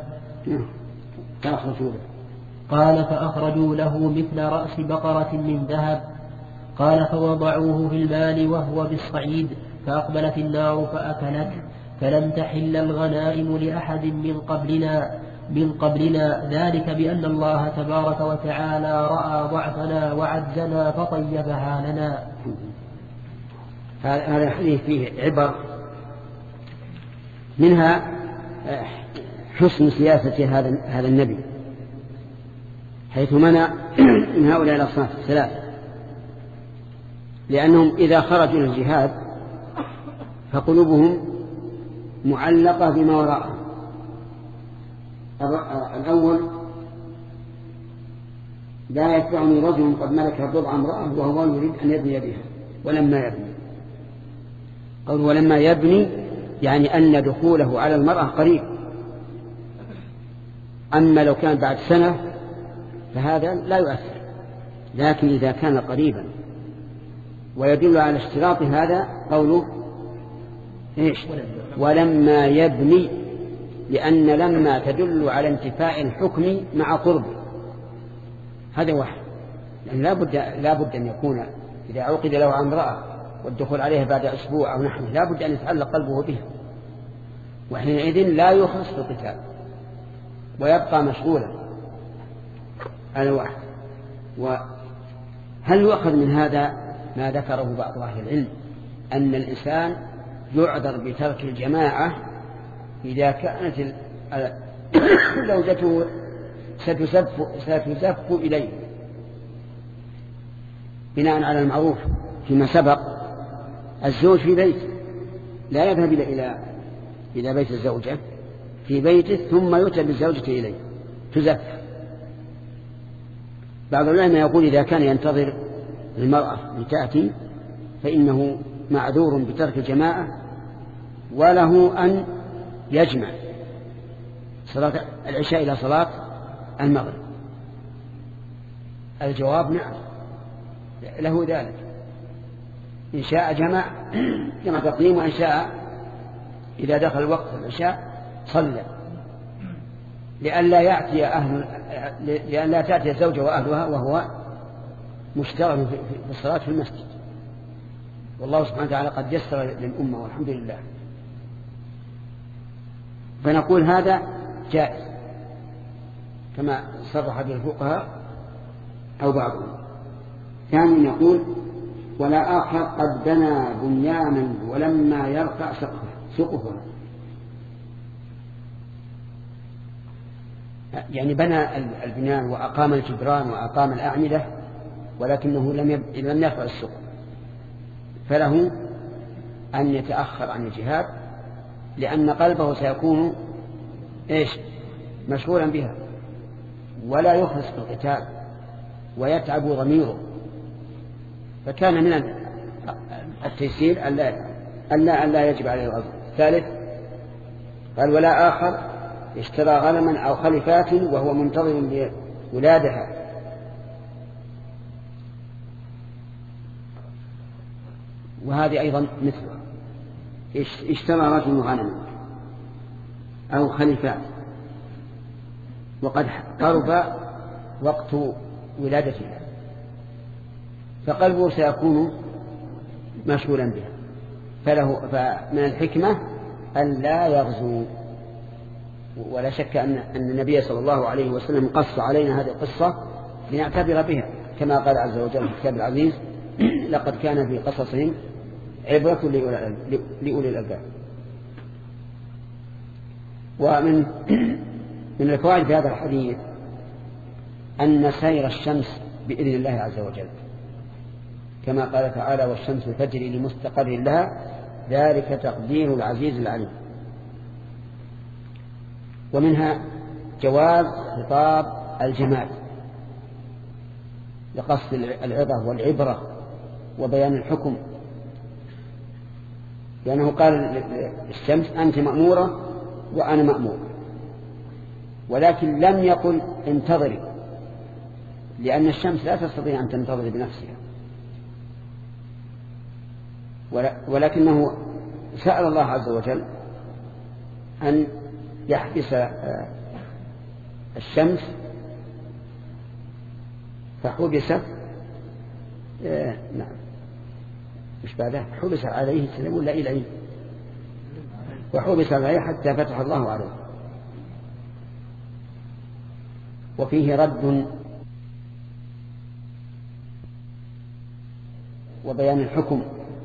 [SPEAKER 1] قال فوضعوه في المال وهو بالصعيد، فأقبلت النار فأكلته، فلم تحل الغنائم لأحد من قبلنا ذلك بأن الله تبارك وتعالى رأى ضعفنا وعجزنا فطيبها لنا.
[SPEAKER 2] هذا الحديث فيه عبر، منها حسن سياسة هذا النبي، حيث منع من هؤلاء الأصناف الثلاثة، لأنهم إذا خرجوا للجهاد فقلوبهم معلقة بما وراءه. الأول لا يتبعني رجل قد ملك بضع امرأة وهو يريد أن يبني بها ولما يبني. قول ولما يبني يعني أن دخوله على المرأة قريب، أما لو كان بعد سنة فهذا لا يؤثر، لكن إذا كان قريبا. ويدل على اشتراط هذا قوله ولما يبني، لأن لما تدل على انتفاء الحكم مع قربه، هذا واحد. يعني لا بد أن يكون إذا عقد له على امرأة والدخول عليها بعد أسبوع أو نحن لا بد أن يتعلق قلبه بها، وحينئذ لا يخص في القتال ويبقى مشغولا. هذا واحد. وهل يؤخذ من هذا ما ذكره بعض أهل العلم أن الإنسان يعذر بترك الجماعة إذا كانت زوجته ستزف إليه بناء على المعروف فيما سبق. الزوج في بيته لا يذهب إلى بيت الزوجة، في بيته ثم يؤتى بالزوجة إليه تزف. بعض العلماء يقول إذا كان ينتظر المرأة لتأتي فإنه معذور بترك الجماعة، وله أن يجمع صلاة العشاء إلى صلاة المغرب. الجواب نعم، له ذلك. إن شاء جمع تقديم، وإن شاء إذا دخل وقت العشاء صلى، لئلا تأتي الزوجة وأهلها وهو مشتغل في الصلاة في المسجد. والله سبحانه وتعالى قد يسر للأمة والحمد لله. فنقول هذا جائز كما صرح به الفقهاء أو بعضهم. ثاني نقول ولا آخر قد بنى بنيانا ولما يرفع سقفه، يعني بنى البنيان وأقام الجدران وأقام الأعمدة ولكنه لم يرفع السقف، فله أن يتأخر عن الجهاد، لأن قلبه سيكون مشغولا بها ولا يخلص في القتال ويتعب ضميره. فكان من التيسير ألا يجب عليه الغزو. ثالث قال ولا آخر اشترى غنما أو خلفات وهو منتظر بولادها. وهذه أيضا مثلها. اشترى رجل غنم أو خليفات وقد قرب وقت ولادتها، فقلبه سيكون مشغولا بها، فمن الحكمة أن لا يغزو. ولا شك أن النبي صلى الله عليه وسلم قص علينا هذه القصة لنعتبر بها، كما قال عز وجل في الكتاب العزيز: لقد كان في قصصهم عبرة لأولي الألباب. ومن الفوائد في هذا الحديث أن سير الشمس بإذن الله عز وجل، كما قال تعالى: والشمس تجري لمستقر لها ذلك تقدير العزيز العليم. ومنها جواز خطاب الجماد لقصد العظة والعبرة وبيان الحكم، لأنه قال الشمس: أنت مأمورة وأنا مأمور، ولكن لم يقل انتظري، لأن الشمس لا تستطيع أن تنتظر بنفسها، ولكنه سأل الله عز وجل أن يحبس الشمس فحبست نعم مش بعدها حبس عليه السلام ولا إليه، وحبس عليه حتى فتح الله عليه. وفيه رد وبيان الحكم،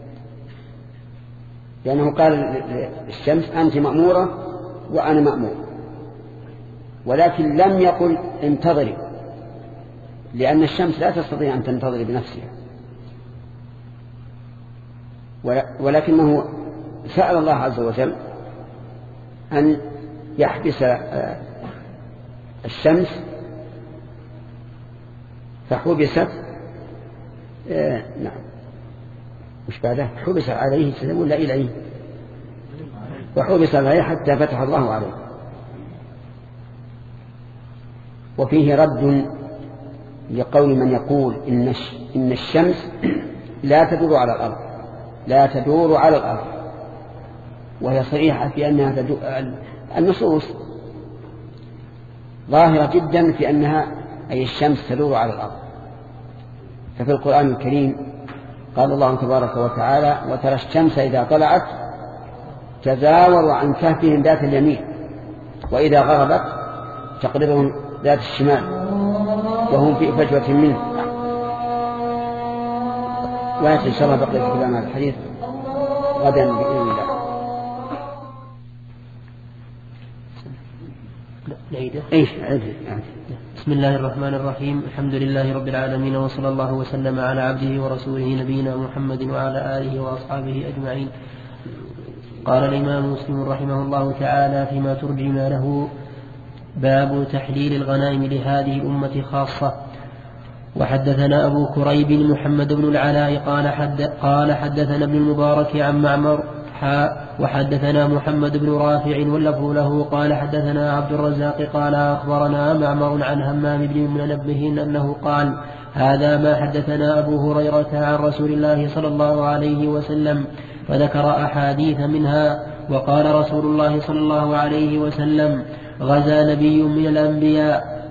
[SPEAKER 2] لأنه قال الشمس: أنت مأمورة وأنا مأمور، ولكن لم يقل انتظري، لأن الشمس لا تستطيع أن تنتظر بنفسها، ولكنه سأل الله عز وجل أن يحبس الشمس فحبست نعم مش بعدها حبس عليه السلام ولا إليه، وحبس عليه حتى فتح الله عليه. وفيه رد لقول من يقول إن الشمس لا تدور على الأرض، لا تدور على الأرض، وهي صريحة في أنها النصوص ظاهرة جدا في أنها أي الشمس تدور على الأرض. ففي القرآن الكريم قال الله تبارك وتعالى: وترى الشمس إذا طلعت تزاور عن كهفهم ذات اليمين وإذا غربت تقرضهم ذات الشمال وهم في فجوة منه. ويأتي إن شاء الله بقية كلام هذا الحديث غدا بإذن الله.
[SPEAKER 1] نعيده.
[SPEAKER 2] عيده.
[SPEAKER 1] بسم الله الرحمن الرحيم. الحمد لله رب العالمين، وصلى الله وسلم على عبده ورسوله نبينا محمد وعلى آله وأصحابه أجمعين. قال الإمام مسلم رحمه الله تعالى فيما ترجم له: باب تحليل الغنائم لهذه الأمة خاصة. وحدثنا أبو كريب محمد بن العلاء قال حدثنا ابن المبارك عن معمر وحدثنا محمد بن رافع واللفظ له قال حدثنا عبد الرزاق قال أخبرنا معمر عن همام بن منبه أنه قال: هذا ما حدثنا أبو هريرة عن رسول الله صلى الله عليه وسلم، فذكر أحاديث منها. وقال رسول الله صلى الله عليه وسلم: غزا نبي من الأنبياء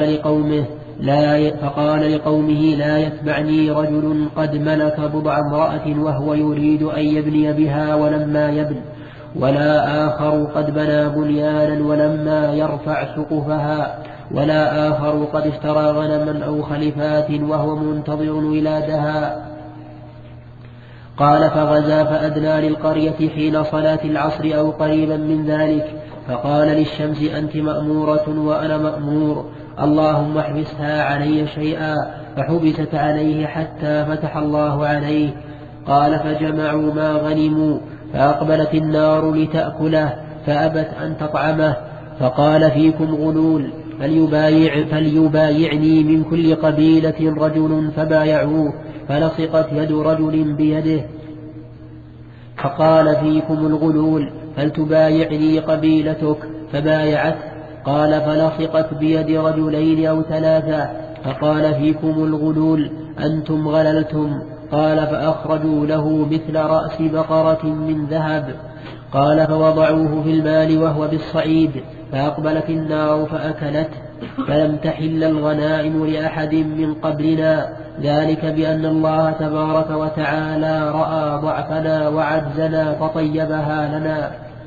[SPEAKER 1] فقال لقومه: لا يتبعني رجل قد ملك بضع امرأة وهو يريد أن يبني بها ولما يبن، ولا آخر قد بنى بنيانا ولما يرفع سقفها، ولا آخر قد اشترى غنما أو خلفات وهو منتظر ولادها. قال: فغزا فأدنى للقرية حين صلاة العصر أو قريبا من ذلك، فقال للشمس: أنت مأمورة وأنا مأمور، اللهم احبسها علي شيئا، فحبست عليه حتى فتح الله عليه. قال: فجمعوا ما غنموا، فأقبلت النار لتأكله فأبت أن تطعمه، فقال: فيكم غلول، فليبايعني من كل قبيلة رجل، فبايعوه، فلصقت يد رجل بيده، فقال: فيكم الغلول، فلتبايعني قبيلتك، فبايعت. قال: فلصقت بيد رجلين أو ثلاثة، فقال: فيكم الغلول، أنتم غللتم. قال فأخرجوا له مثل رأس بقرة من ذهب. قال فوضعوه في المال وهو بالصعيد فأقبلت النار فأكلته فلم تحل الغنائم لأحد من قبلنا، ذلك بأن الله تبارك وتعالى رأى ضعفنا وعجزنا فطيبها لنا.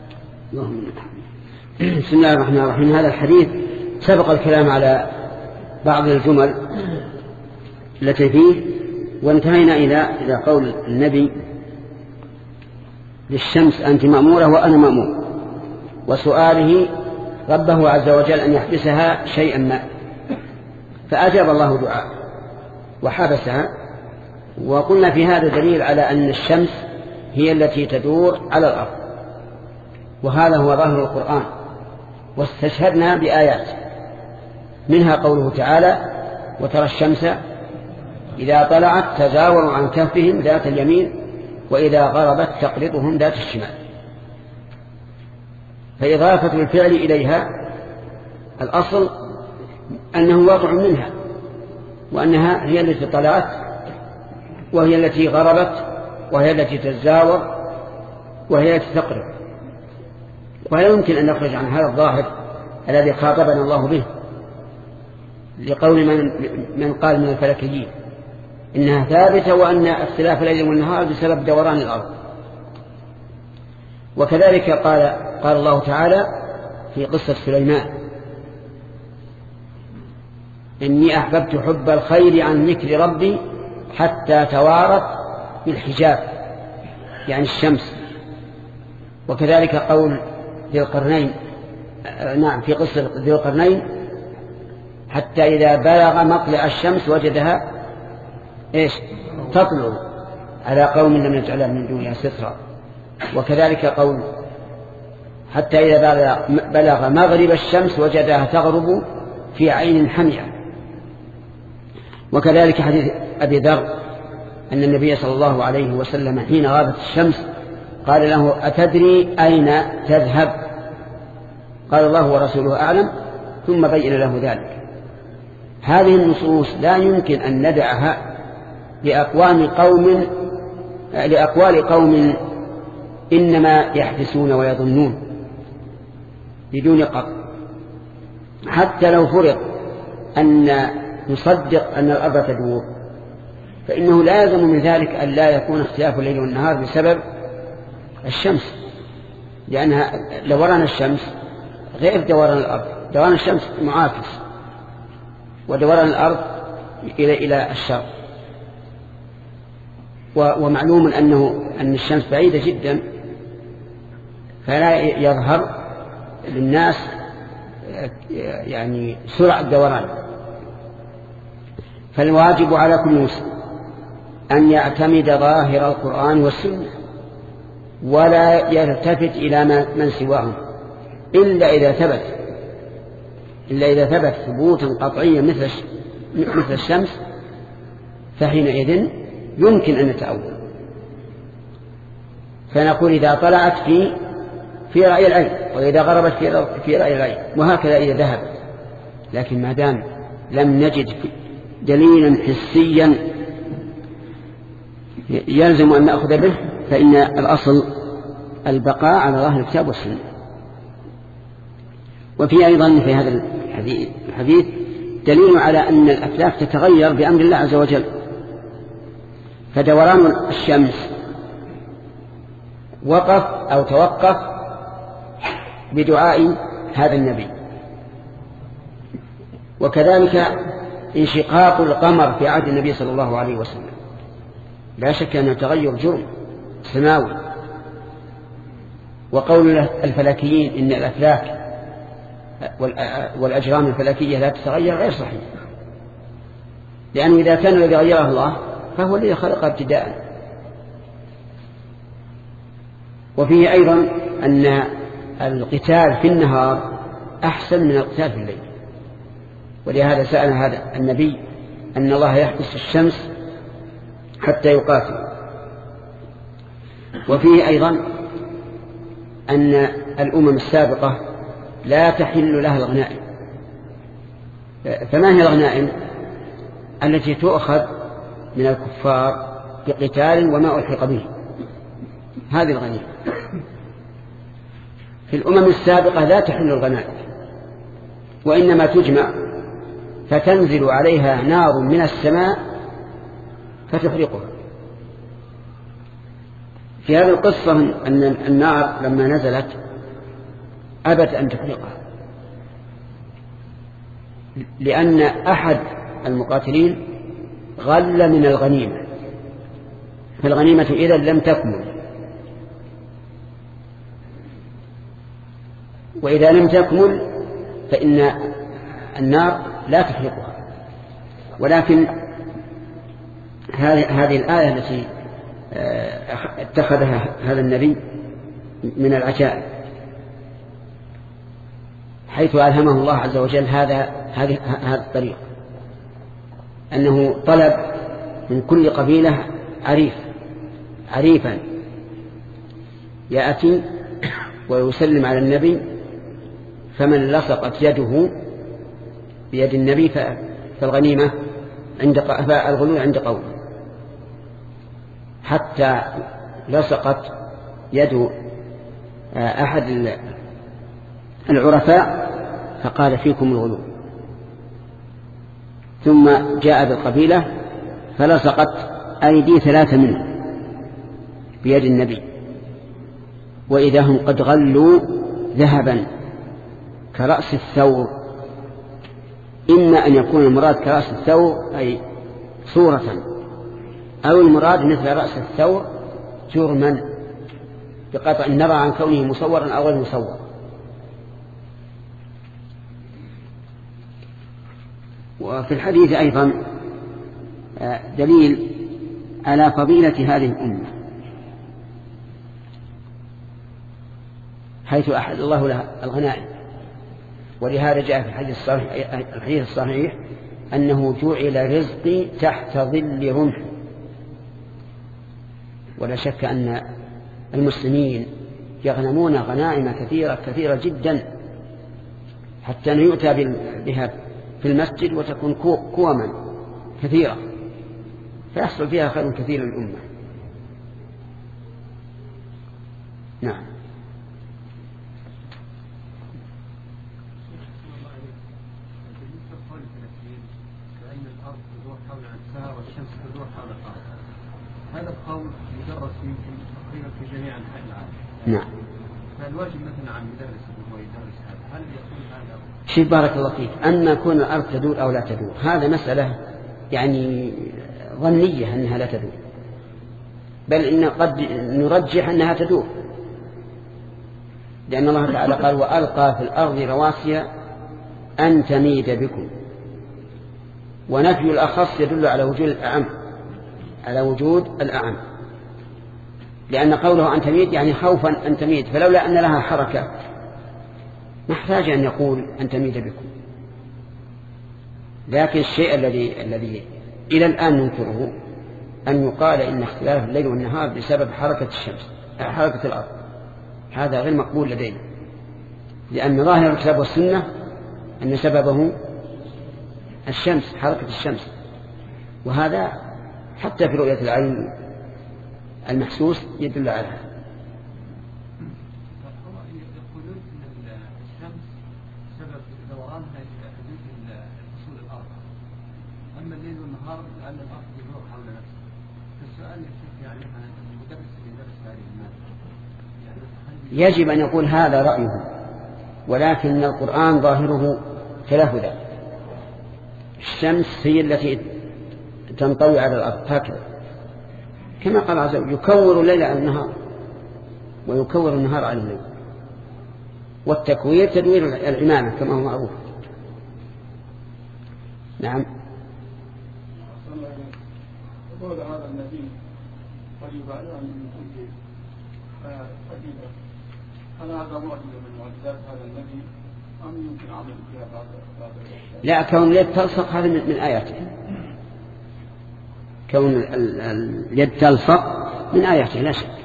[SPEAKER 2] بسم الله الرحمن الرحيم. هذا الحديث سبق الكلام على بعض الجمل التي فيه، وانتهينا إلى قول النبي للشمس أنت مأمورة وأنا مأمور، وسؤاله ربه عز وجل أن يحبسها شيئا ما، فأجاب الله دعاء وحبسها. وقلنا في هذا دليل على أن الشمس هي التي تدور على الأرض، وهذا هو ظاهر القرآن. واستشهدنا بآيات منها قوله تعالى وترى الشمس إذا طلعت تزاور عن كهفهم ذات اليمين وإذا غربت تقرضهم ذات الشمال. فإضافة الفعل إليها الأصل أنه واقع منها، وأنها هي التي طلعت وهي التي غربت وهي التي تزاور وهي التي تقرب. ولا يمكن أن نخرج عن هذا الظاهر الذي خاطبنا الله به لقول من قال من الفلكيين إنها ثابتة وأن اختلاف الليل والنهار بسبب دوران الأرض. وكذلك قال الله تعالى في قصة سليمان إني أحببت حب الخير عن ذكر ربي حتى توارت بالحجاب، يعني الشمس. وكذلك قول ذي القرنين في قصة ذي القرنين حتى إذا بلغ مطلع الشمس وجدها تطلع على قوم لم يجعلها من دونها سترا. وكذلك قول حتى إذا بلغ مغرب الشمس وجدها تغرب في عين حمية. وكذلك حديث أبي ذر أن النبي صلى الله عليه وسلم حين غابت الشمس قال له أتدري أين تذهب؟ قال الله ورسوله أعلم، ثم بين له ذلك. هذه النصوص لا يمكن أن ندعها لأقوال قوم إنما يحدثون ويظنون بدون قطع. حتى لو فرض أن نصدق أن الأرض تدور فإنه لا يلزم من ذلك أن لا يكون اختلاف الليل والنهار بسبب الشمس، لأنها دوران الشمس غير دوران الأرض. دوران الشمس معاكس، ودوران الأرض إلى الشرق. ومعلوم أن الشمس بعيدة جدا فلا يظهر للناس يعني سرعة الدوران. فالواجب على كل مسلم أن يعتمد ظاهر القرآن والسنة ولا يلتفت إلى من سواهم إلا إذا ثبت ثبوتا قطعيا مثل الشمس، فحينئذ يمكن أن نتأول. فنقول إذا طلعت في رأي العين، وإذا غربت في رأي العين، وهكذا إذا ذهبت. لكن ما دام لم نجد دليلا حسيا يلزم أن نأخذ به، فإن الأصل البقاء على ظاهر الكتاب والسنة. وفي أيضا في هذا الحديث دليل على أن الأفلاك تتغير بأمر الله عز وجل. فدوران الشمس وقف أو توقف بدعاء هذا النبي. وكذلك انشقاق القمر في عهد النبي صلى الله عليه وسلم لا شك أنه تغير جرم سماوي. وقول الفلكيين إن الأفلاك والأجرام الفلكية لا تتغير غير صحيح، لأنه إذا كان الذي غيره الله فهو الذي خلق ابتداء. وفيه أيضا أن القتال في النهار أحسن من القتال في الليل، ولهذا سأل هذا النبي أن الله يحبس الشمس حتى يقاتل. وفيه أيضا أن الأمم السابقة لا تحل لها الغنائم. فما هي الغنائم؟ التي تؤخذ من الكفار بقتال وما ألحق به، هذه الغنيمة. في الأمم السابقة لا تحل الغنائم، وإنما تجمع فتنزل عليها نار من السماء فتحرقها. في هذه القصة أن النار لما نزلت أبت أن تحرقها، لأن أحد المقاتلين غل من الغنيمة، فالغنيمة إذا لم تكمل، وإذا لم تكمل فإن النار لا تحرقها. ولكن هذه الآية التي اتخذها هذا النبي من العجائب، حيث ألهمه الله عز وجل هذا الطريق، أنه طلب من كل قبيلة عريفا يأتي ويسلم على النبي، فمن لصقت يده بيد النبي فالغنيمة فالغلول عند قوم، حتى لصقت يد أحد العرفاء فقال فيكم الغلول، ثم جاء بالقبيلة فلصقت أيدي 3 منهم بيد النبي، وإذا هم قد غلوا ذهبا كرأس الثور. إما أن يكون المراد كرأس الثور أي صورة، أو المراد مثل رأس الثور جرما بقطع النظر عن كونه مصورا أو غير مصور. وفي الحديث أيضا دليل على فضيلة هذه الأمة، حيث أحد الله لها الغنائم، ولهذا جاء في الحديث الصحيح أنه جعل رزقي تحت ظل رمح. ولا شك أن المسلمين يغنمون غنائم كثيرة جدا، حتى أن يؤتى بها في المسجد وتكون كوما كثيرة، فيحصل فيها خير كثير للأمة. نعم.
[SPEAKER 3] هذا القول يدرس يمكن تقريبا في جميع أنحاء العالم.
[SPEAKER 2] نعم.
[SPEAKER 3] فالواجب مثلا عن مدرس هو يدرس هذا، هل يكون هذا؟
[SPEAKER 2] شيء بارك الله فيك، أن يكون الأرض تدور أو لا تدور هذا مسألة يعني ظنية أنها لا تدور، بل إن قد نرجح أنها تدور، لأن الله تعالى قال وألقى في الأرض رواسي أن تميد بكم، ونفي الأخص يدل على وجود الأعم، لأن قوله أن تميد يعني خوفا أن تميد، فلولا أن لها حركة نحتاج أن يقول أن تميد بكم. لكن الشيء الذي إلى الآن ننكره أن يقال إن اختلاف الليل والنهار بسبب حركة الأرض، هذا غير مقبول لدينا، لأن ظاهر الكتاب والسنة أن سببه الشمس، حركة الشمس، وهذا حتى في رؤية العين المحسوس يدل على هذا.
[SPEAKER 3] يقولون أن الشمس سبب دورانها حدوث فصول الأرض، أما الليل والنهار لأن الأرض تدور حول نفسها. فالسؤال يعني المدرس اللي يدرس هذه المادة
[SPEAKER 2] يجب أن يقول هذا رأيه، ولكن القرآن ظاهره خلاف ذلك. الشمس هي التي تنطوي على الأرض هكذا، كما قال عز وجل يكور الليل على النهار ويكور النهار على الليل، والتكوير تدوير العمامة كما هو معروف. نعم.
[SPEAKER 3] يقول هذا النبي قريب عن قديمة، هل هذا معجزة من معجزات هذا النبي أم يمكن عمل فيها بعض
[SPEAKER 2] لا، كون اليد تلصق هذا من آياته، كون اليد تلصق من آياته لا شك.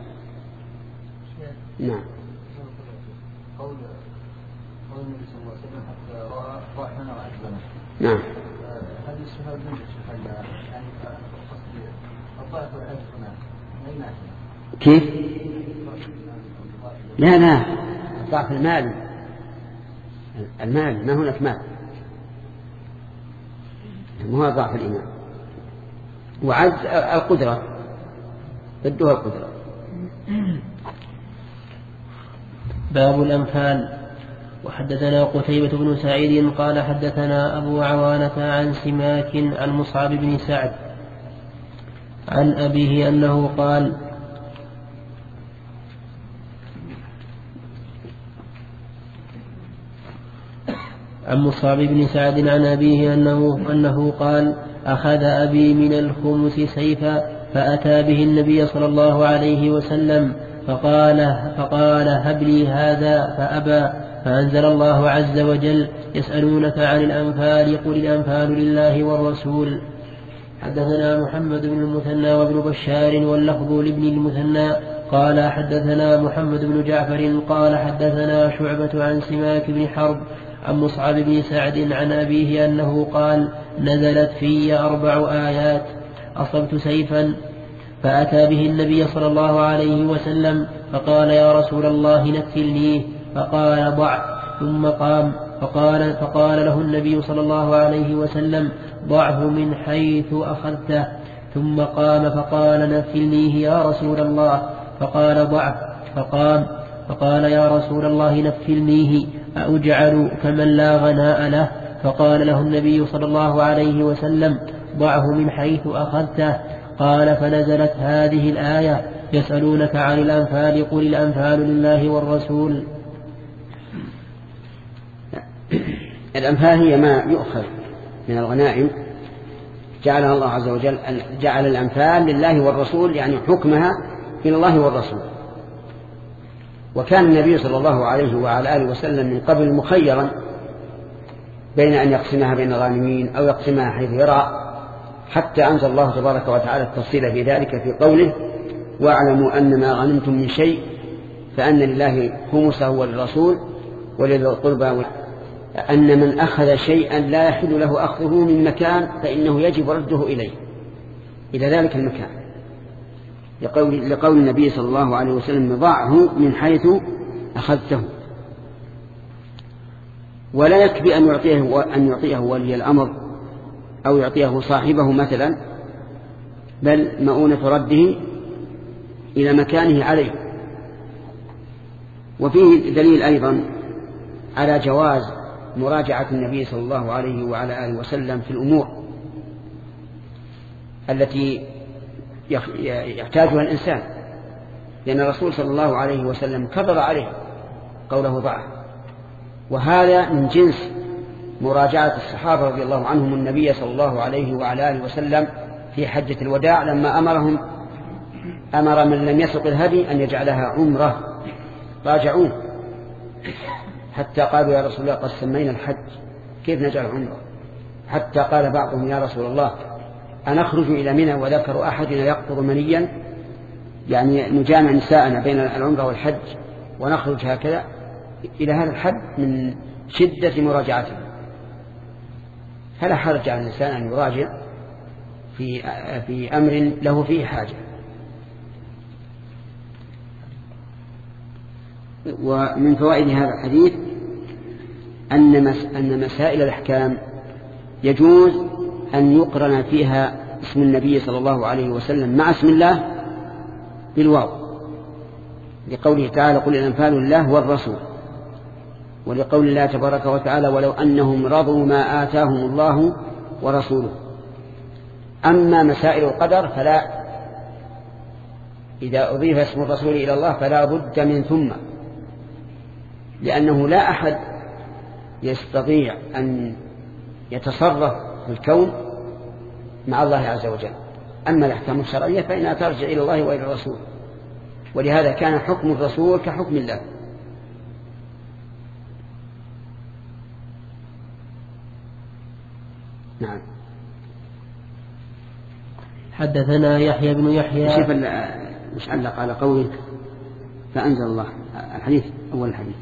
[SPEAKER 2] نعم.
[SPEAKER 3] قول النبي صلى الله عليه وسلم حتى رأى حين رأى السماء.
[SPEAKER 2] نعم.
[SPEAKER 3] هذه السؤال من يعني
[SPEAKER 2] كيف؟ لا ضعف المال ما هناك مال، ما هو ضعف الإيمان. وعز القدرة ضدها القدرة.
[SPEAKER 1] باب الأنفال. وحدثنا قتيبة بن سعيد قال حدثنا أبو عوانة عن سماك عن مصعب بن سعد عن أبيه أنه قال عن مصعب بن سعد عن أبيه أنه قال أخذ أبي من الخمس سيفا فأتى به النبي صلى الله عليه وسلم فقال هب لي هذا فأبى، فأنزل الله عز وجل يسألونك عن الأنفال قل الأنفال لله والرسول. حدثنا محمد بن المثنى وابن بشار واللفظ لابن المثنى قال حدثنا محمد بن جعفر قال حدثنا شعبة عن سماك بن حرب عن مصعب بن سعد عن أبيه أنه قال نزلت في 4 آيات أصبت سيفا فأتى به النبي صلى الله عليه وسلم فقال يا رسول الله نكلنيه، فقال ضع، ثم قام فقال له النبي صلى الله عليه وسلم ضعه من حيث أخذته، ثم قام فقال نكلنيه يا رسول الله، فقال ضعه، فقام فقال يا رسول الله نكلنيه أأجعل كمن لا غناء له؟ فقال له النبي صلى الله عليه وسلم ضعه من حيث أخذته. قال فنزلت هذه الآية يسألونك عن الأنفال قل الأنفال لله والرسول.
[SPEAKER 2] الأنفال هي ما يؤخذ من الغنائم جعلها الله عز وجل، جعل الأنفال لله والرسول، يعني حكمها إلى الله والرسول. وكان النبي صلى الله عليه وعلى آله وسلم من قبل مخيرا بين أن يقسمها بين الغانمين أو يقسمها حيث يرى، حتى أنزل الله تبارك وتعالى التفصيل في ذلك في قوله واعلموا أن ما غنمتم من شيء فأن لله خمسه وللرسول ولذي القربى، أن من أخذ شيئا لا يحل له أخذه من مكان فإنه يجب رده إلى ذلك المكان، لقول النبي صلى الله عليه وسلم ضعه من حيث أخذته. ولا يكفي أن يعطيه ولي الأمر أو يعطيه صاحبه مثلا، بل مؤونة رده إلى مكانه عليه. وفيه دليل أيضا على جواز مراجعة النبي صلى الله عليه وعلى آله وسلم في الأمور التي يحتاجها الإنسان، لأن الرسول صلى الله عليه وسلم كبر عليه قوله ضعه، وهذا من جنس مراجعة الصحابة رضي الله عنهم النبي صلى الله عليه وعلى آله وسلم في حجة الوداع لما أمر من لم يسق الهدي أن يجعلها عمرة، راجعوه حتى قالوا يا رسول الله قد سمينا الحج كيف نجعل عمرة؟ حتى قال بعضهم يا رسول الله أنخرج إلى منى وذكر أحدنا يقطر منيا، يعني نجامع نساءنا بين العمرة والحج ونخرج هكذا إلى هذا الحد من شدة مراجعته. فلا حرج على الإنسان أن يراجع في أمر له فيه حاجة. ومن فوائد هذا الحديث أن مسائل الأحكام يجوز أن يقرن فيها اسم النبي صلى الله عليه وسلم مع اسم الله بالواو، لقوله تعالى قل الأنفال لله والرسول، ولقول الله تبارك وتعالى ولو أنهم رضوا ما آتاهم الله ورسوله. أما مسائل القدر فلا، إذا أضيف اسم الرسول إلى الله فلا بد من ثم، لأنه لا أحد يستطيع أن يتصرف في الكون مع الله عز وجل. أما الأحكام الشرعية فإنها ترجع إلى الله وإلى الرسول، ولهذا كان حكم الرسول كحكم الله. نعم.
[SPEAKER 1] حدثنا يحيى بن يحيى
[SPEAKER 2] شوف مش علق على قوله فأنزل الله الحديث أول الحديث.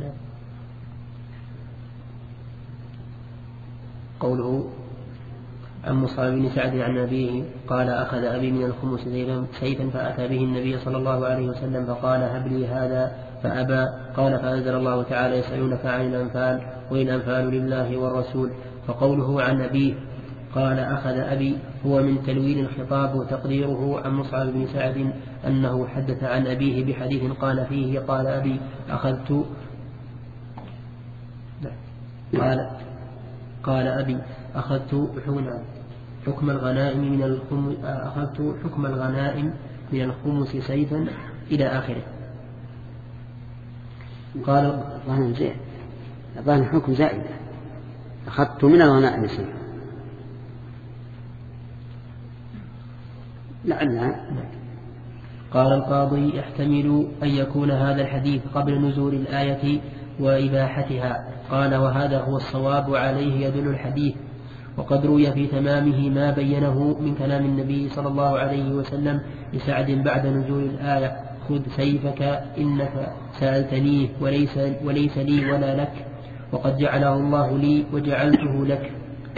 [SPEAKER 1] قوله عن مصعب بن سعد عن أبيه قال أخذ أبي من الخمس سيفا فأتى به النبي صلى الله عليه وسلم فقال هب لي هذا فأبى. قال فأنزل الله تعالى يسألونك عن الأنفال قل الأنفال لله والرسول. فقوله عن أبيه قال أخذ أبي هو من تلوين الخطاب، وتقديره عن مصعب بن سعد أنه حدث عن أبيه بحديث قال فيه قال أبي أخذت حكم الغنائم من الخمس سيفا إلى آخره.
[SPEAKER 2] قال ظاهر حكم زائد، أخذت من الغنائم سيفا لعلها.
[SPEAKER 1] قال القاضي يحتمل أن يكون هذا الحديث قبل نزول الآية وإباحتها. قال وهذا هو الصواب وعليه يدل الحديث. وقد روي في تمامه ما بينه من كلام النبي صلى الله عليه وسلم لسعد بعد نزول الآية خذ سيفك إنك سألتنيه وليس لي ولا لك، وقد جعله الله لي وجعلته لك.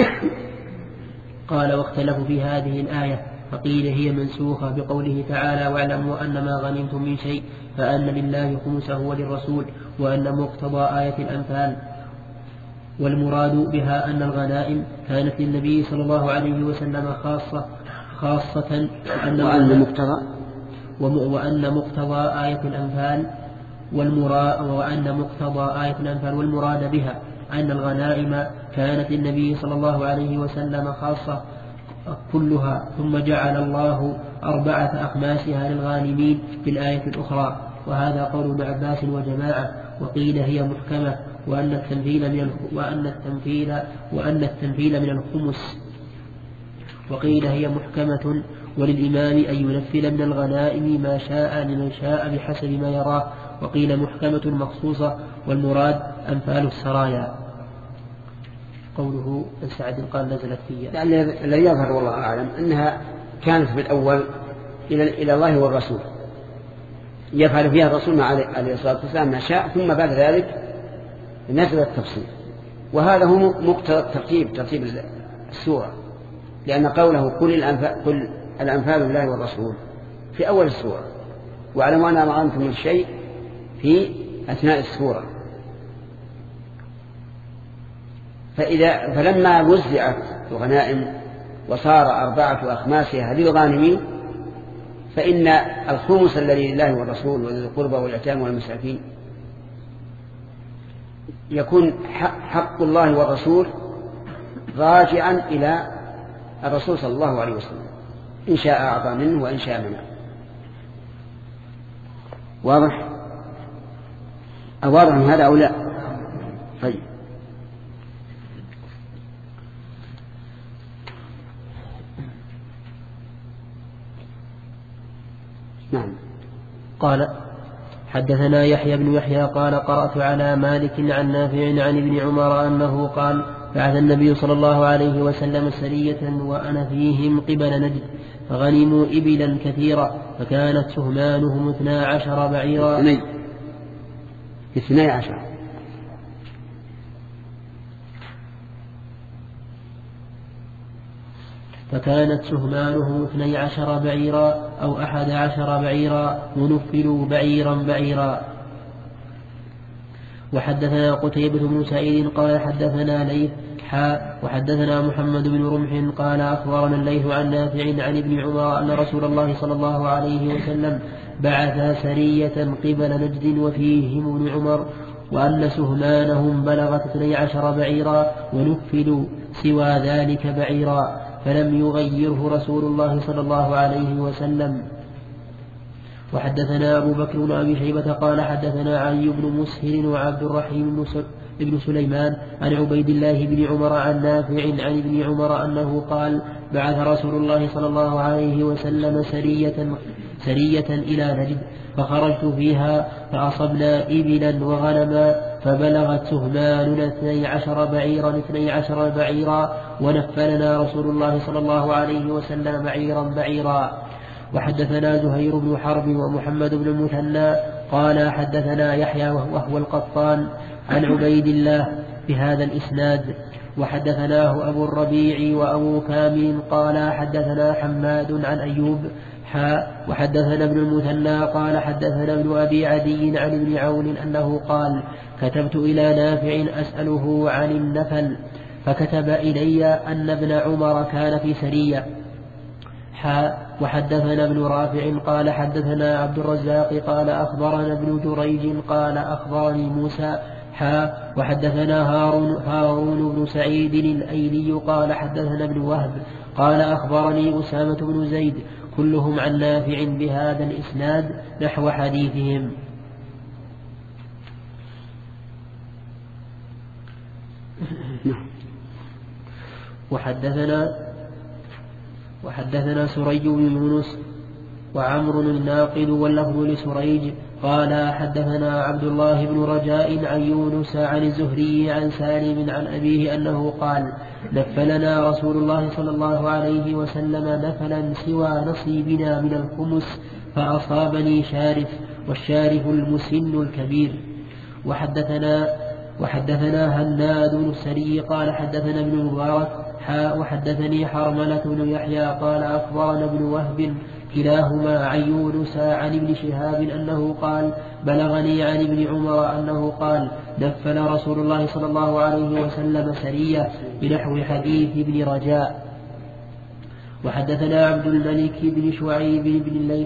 [SPEAKER 1] قال واختلفوا في هذه الآية فقيل هي منسوخة بقوله تعالى واعلموا أن ما غنمتم من شيء فأن لله خمسه وللرسول، وأن مقتضى آية الأنفال والمراد بها أن الغنائم كانت للنبي صلى الله عليه وسلم خاصة وأن مقتضى آية الأنفال والمراد بها أن الغنائم كانت للنبي صلى الله عليه وسلم خاصة كلها، ثم جعل الله 4 أخماسها للغانمين في الآية الأخرى. وهذا قول ابن عباس وجماعة. وقيل هي محكمة وأن التنفيل من الخمس، وقيل هي محكمة وللإمام أن ينفل من الغنائم ما شاء لمن شاء بحسب ما يراه. وقيل محكمة مخصوصة والمراد أنفال السرايا. قوله سعد قال نزلت فيها،
[SPEAKER 2] الذي يظهر والله أعلم أنها كانت في الأول إلى الله والرسول، يفعل فيها الرسول عليه الصلاة والسلام ما شاء، ثم بعد ذلك نزل التفصيل. وهذا هو مقتضى ترتيب السورة، لأن قوله قل الأنفال لله والرسول في أول السورة، واعلموا أن ما غنمتم من شيء في أثناء السورة. فلما وزعت الغنائم وصار 4 أخماسها للغانمين، فإن الخمس الذي لله والرسول وذي القربى واليتامى والمساكين يكون حق الله والرسول راجعا إلى الرسول صلى الله عليه وسلم، إن شاء أعطى منه وإن شاء منه. واضح من هذا أو لا؟ طيب نعم.
[SPEAKER 1] قال حدثنا يحيى بن يحيى قال قرأت على مالك عن نافع عن ابن عمر أنه قال بعث النبي صلى الله عليه وسلم سرية وأنا فيهم قبل نجد فغنموا إبلا كثيرة فكانت سهمانهم 12 بعيرا.
[SPEAKER 2] 12
[SPEAKER 1] فكانت سهمانهم 12 بعيرا أو 11 بعيرا ونفلوا بعيرا. وحدثنا قتيبة بن سعيد قال حدثنا ليث وحدثنا محمد بن رمح قال أخبرنا الليث عن نافع عن ابن عمر أن رسول الله صلى الله عليه وسلم بعث سرية قبل نجد وفيهم ابن عمر، وأن سهمانهم بلغت 12 بعيرا ونفلوا سوى ذلك بعيرا، فلم يغيره رسول الله صلى الله عليه وسلم. وحدثنا أبو بكر بن أبي شيبة قال حدثنا علي بن مسهر وعبد الرحيم بن سليمان عن عبيد الله بن عمر عن نافع عن ابن عمر أنه قال بعث رسول الله صلى الله عليه وسلم سرية إلى نجد فخرجت فيها فأصبنا إبلا وغنما فبلغت سهماننا 12 بعيرا ونفلنا رسول الله صلى الله عليه وسلم بعيرا. وحدثنا زهير بن حرب ومحمد بن المثنى قال حدثنا يحيى وهو القطان عن عبيد الله بهذا الإسناد وحدثناه أبو الربيع وأبو كامل قال حدثنا حماد عن أيوب وحدثنا ابن المثنى قال حدثنا ابن أبي عدي عن ابن عون أنه قال كتبت إلى نافع أسأله عن النفل فكتب إلي أن ابن عمر كان في سرية. وحدثنا ابن رافع قال حدثنا عبد الرزاق قال أخبرنا ابن جريج قال أخبرني موسى وحدثنا هارون بن سعيد الأيلي قال حدثنا ابن وهب قال أخبرني أسامة بن زيد كلهم عن نافع بهذا الإسناد نحو حديثهم. وحدثنا سريج بن يونس وعمر الناقد واللفظ لسريج قال حدثنا عبد الله بن رجاء عن يونس عن الزهري عن سالم عن أبيه أنه قال نفلنا رسول الله صلى الله عليه وسلم نفلا سوى نصيبنا من الخمس فأصابني شارف والشارف المسن الكبير. وحدثنا هناد بن السري قال حدثنا ابن المبارك وحدثني حرملة بن يحيى قال أخبرنا ابن وهب كلاهما عن يونس عن ابن شهاب أنه قال بلغني عن ابن عمر أنه قال نفل رسول الله صلى الله عليه وسلم سرية بنحو حديث ابن رجاء. وحدثنا عبد الملك بن شعيب بن الليث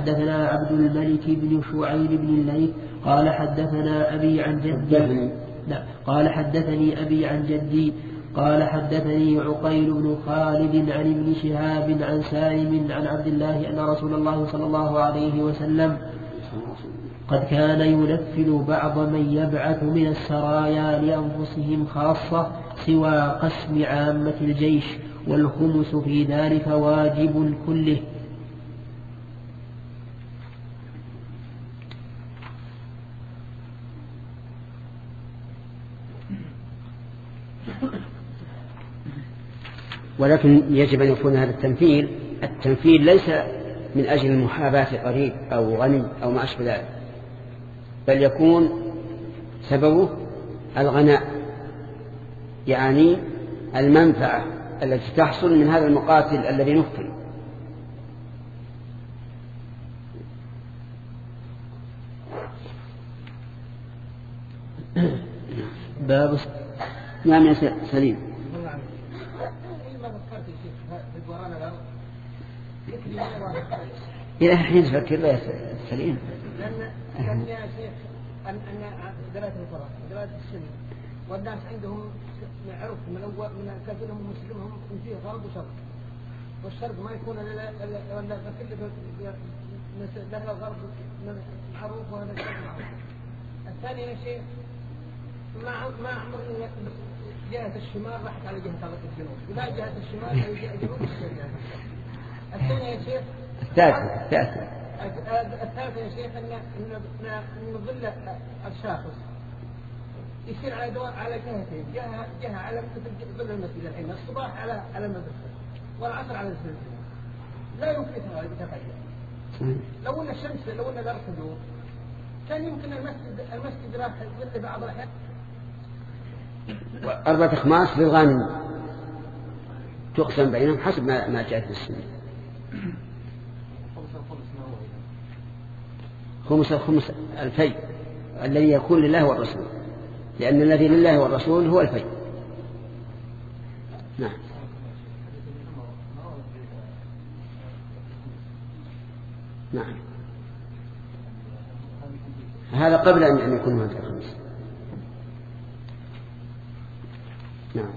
[SPEAKER 1] قال حدثنا أبي عن جدي قال حدثني أبي عن جدي قال حدثني عقيل بن خالد عن ابن شهاب عن سالم عن عبد الله أن رسول الله صلى الله عليه وسلم قد كان ينفل بعض من يبعث من السرايا لأنفسهم خاصة سوى قسم عامة الجيش والخمس في ذلك واجب كله.
[SPEAKER 2] ولكن يجب أن يكون هذا التنفيذ ليس من أجل المحاباة قريب أو غني أو ما أشبه ذلك، بل يكون سببه الغناء، يعني المنفعة التي تحصل من هذا المقاتل الذي نفل.
[SPEAKER 1] باب
[SPEAKER 2] نعم يا سليم. إلى الحين تفكر له يا سليم.
[SPEAKER 4] لأن يا شيخ أن دلالة الفرق دلالة السنة والناس عندهم عرف من أول من كثيرهم مسلمهم من فيه غرب وشرق، والشرق ما يكون إلا كل دهل الغرب معروف وهذا الشيء معروف. الثاني يا شيخ ما عمرنا جهة الشمال راحت على جهة الجنوب، ولا جهة الشمال على جهة الجنوب الشرق. الثاني يا شيخ الثالث يا شيخ أن ظل الشاخص يصير على دواء على جهتين، جهة على مثل ظل المسجد الحين، الصباح على المدرسة والعصر على السلسلة، لا يمكن يتغير. لو أن الشمس لو أن الأرض تدور كان يمكن المسجد راح يظل بعض الأحيان.
[SPEAKER 2] 4 أخماس للغانم تقسم بينهم حسب ما جاءت في السنة. خمس الفي الذي يكون لله والرسول، لأن الذي لله والرسول هو الفي. نعم. نعم هذا قبل أن يكون هذا الخمس. نعم.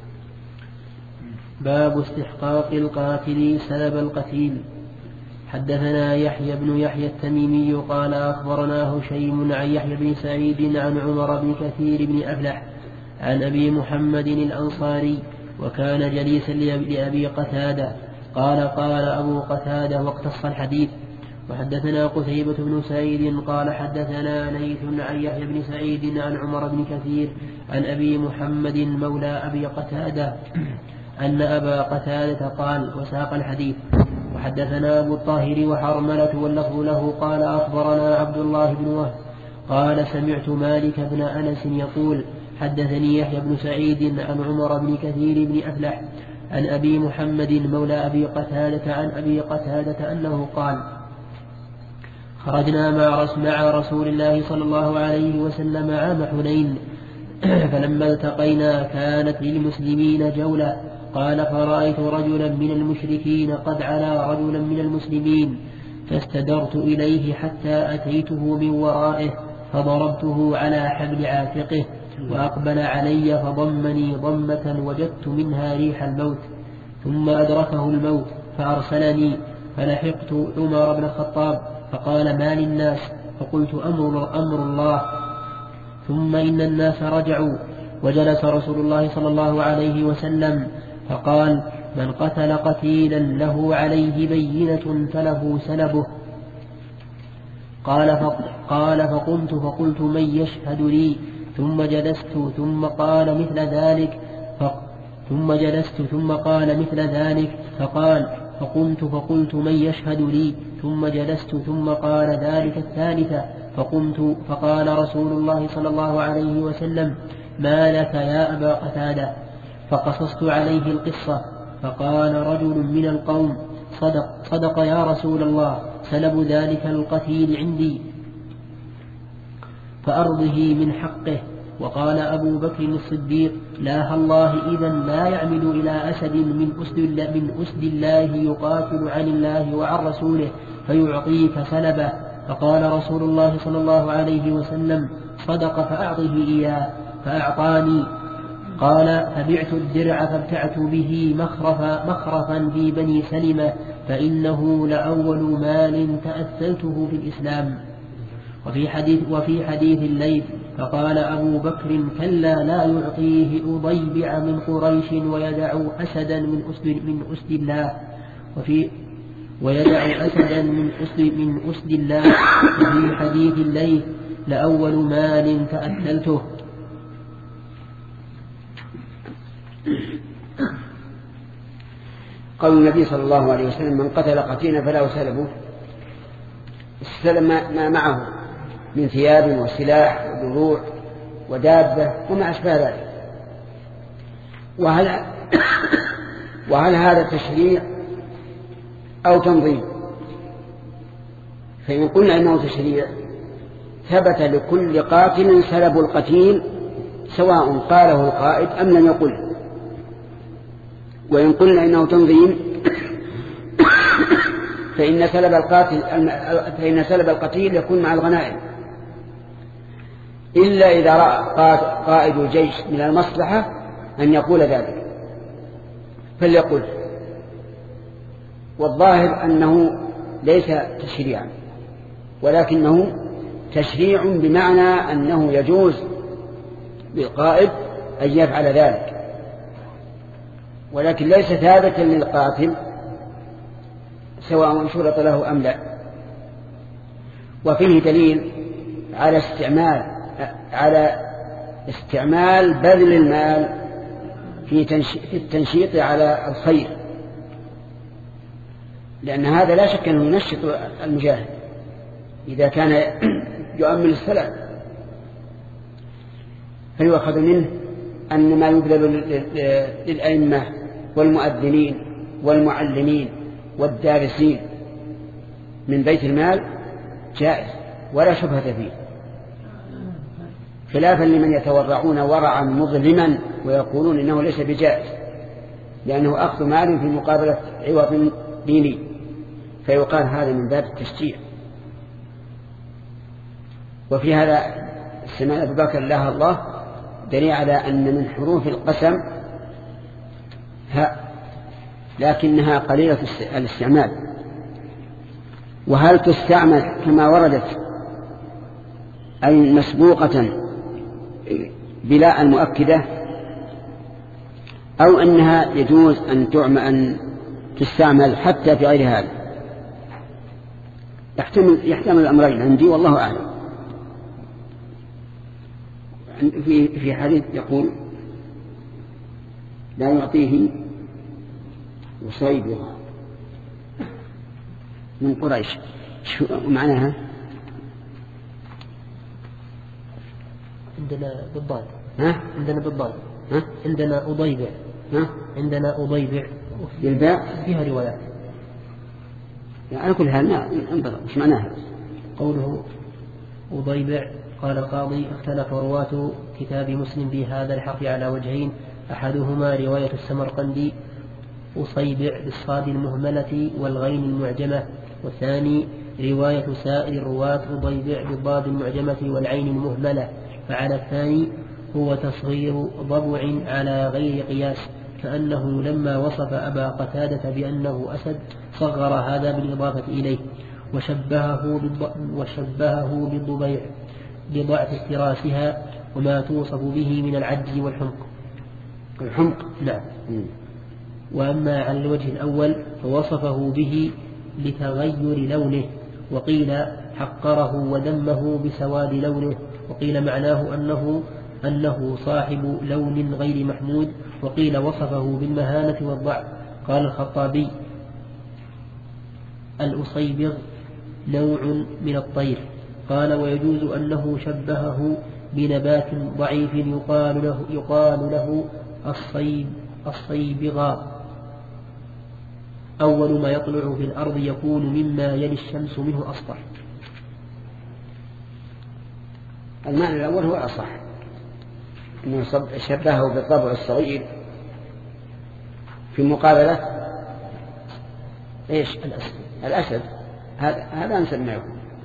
[SPEAKER 1] باب استحقاق القاتل سلب القتيل. حدثنا يحيى بن يحيى التميمي قال أخبرنا هشيم عن يحيى بن سعيد عن عمر بن كثير بن أفلح عن أبي محمد الأنصاري وكان جليسا لأبي قتادة قال أبو قتادة واقتص الحديث. وحدثنا قتيبة بن سعيد قال حدثنا ليث عن يحيى بن سعيد عن عمر بن كثير عن أبي محمد مولى أبي قتادة أن أبا قتادة قال وساق الحديث. وحدثنا أبو الطاهر وحرملة واللفظ له قال أخبرنا عبد الله بن وهب قال سمعت مالك بن أنس يقول حدثني يحيى بن سعيد عن عمر بن كثير بن أفلح عن أبي محمد مولى أبي قتادة عن أبي قتادة أنه قال خرجنا مع رسول الله صلى الله عليه وسلم عام حنين فلما التقينا كانت للمسلمين جولة قال فرأيت رجلا من المشركين قد علا رجلا من المسلمين فاستدرت إليه حتى أتيته من ورائه فضربته على حبل عاتقه وأقبل علي فضمني ضمة وجدت منها ريح الموت ثم أدركه الموت فأرسلني فلحقت عمر بن الخطاب فقال ما للناس فقلت أمر الله ثم إن الناس رجعوا وجلس رسول الله صلى الله عليه وسلم فقال من قتل قتيلا له عليه بينة فله سلبه قال فقمت فقلت من يشهد لي ثم جلست ثم قال مثل ذلك فقال فقمت فقلت من يشهد لي ثم جلست ثم قال ذلك الثالثة فقمت فقال رسول الله صلى الله عليه وسلم ما لك يا أبا قتادة فقصصت عليه القصة فقال رجل من القوم صدق يا رسول الله سلب ذلك القتيل عندي فأرضه من حقه. وقال أبو بكر الصديق لا الله إذا لا يعمد إلى أسد من أسد الله يقاتل عن الله وعن رسوله فيعطيك سلبه. فقال رسول الله صلى الله عليه وسلم صدق فأعطه إياه فأعطاني. قال فبعت الدرع فابتعت به مخرفا في بني سلمة فإنه لأول مال تأثلته في الإسلام. وفي حديث الليل فقال أبو بكر كلا لا يعطيه أضيبع من قريش ويدع أسدا من أسد الله من أسد الله. وفي حديث الليل لأول مال تأثلته.
[SPEAKER 2] قول النبي صلى الله عليه وسلم من قتل قتيلا فله سلبه استلم ما معه من ثياب وسلاح ودروع ودابة وما أشبه ذلك. وهل هذا تشريع أو تنظيم؟ فإن قلنا إنه تشريع ثبت لكل قاتل سلب القتيل سواء قاله القائد أم لم يقله. وإن قلنا إنه تنظيم فإن سلب القتيل يكون مع الغنائم إلا إذا رأى قائد الجيش من المصلحة أن يقول ذلك فليقل. والظاهر أنه ليس تشريعا ولكنه تشريع بمعنى أنه يجوز للقائد أن يفعل ذلك ولكن ليس ثابتا للقاتل سواء شرط له أم لا. وفيه دليل على استعمال بذل المال في التنشيط على الخير، لأن هذا لا شك أنه ينشط المجاهد إذا كان يؤمن السلام. فيؤخذ منه أن ما يبذل للأئمة والمؤذنين والمعلمين والدارسين من بيت المال جائز ولا شبهة فيه، خلافا لمن يتورعون ورعا مظلما ويقولون إنه ليس بجائز لأنه أخذ مال في مقابلة عوض ديني، فيقال هذا من باب التشجيع. وفي هذا السماء أبو بكر لها الله دليل على أن من حروف القسم هاء لكنها قليلة الاستعمال. وهل تستعمل كما وردت أي مسبوقة بلا المؤكدة أو أنها يجوز أن تستعمل حتى في غير هذا؟ يحتمل الأمرين عندي والله أعلم. في حديث يقول لا يعطيه وصيبها من قريش، شو معناها؟
[SPEAKER 1] عندنا بالضاد.
[SPEAKER 2] ها؟
[SPEAKER 1] عندنا بالضاد.
[SPEAKER 2] ها؟
[SPEAKER 1] عندنا أضيبع.
[SPEAKER 2] ها؟
[SPEAKER 1] عندنا أضيبع
[SPEAKER 2] بالباء
[SPEAKER 1] فيها روايات.
[SPEAKER 2] يعني على كل حال انظر مش معناها.
[SPEAKER 1] قوله أضيبع قال القاضي اختلف رواة كتاب مسلم في هذا الحرف على وجهين، أحدهما رواية السمرقندي أصيبع بالصاد المهملة والغين المعجمة، والثاني رواية سائر الرواة أضيبع بالضاد المعجمة والعين المهملة. فعلى الثاني هو تصغير ضبع على غير قياس، كأنه لما وصف أبا قتادة بأنه أسد صغر هذا بالإضافة إليه، وشبهه بالضبيع لضعف افتراسها وما توصف به من العجز والحمق.
[SPEAKER 2] الحمق
[SPEAKER 1] نعم. وأما على الوجه الأول فوصفه به لتغير لونه، وقيل حقره وذمه بسواد لونه، وقيل معناه أنه صاحب لون غير محمود، وقيل وصفه بالمهانة والضعف. قال الخطابي الأصيبغ نوع من الطير. قال ويجوز أنه شبهه بنبات ضعيف يقال له الصيبغاء، أول ما يطلع في الأرض يكون مما يلي الشمس منه أسطح.
[SPEAKER 2] المعنى الأول هو أصح، أنه شبهه بالضبع الصغير في مقابلة إيش؟ الأسد. هذا نسمعه.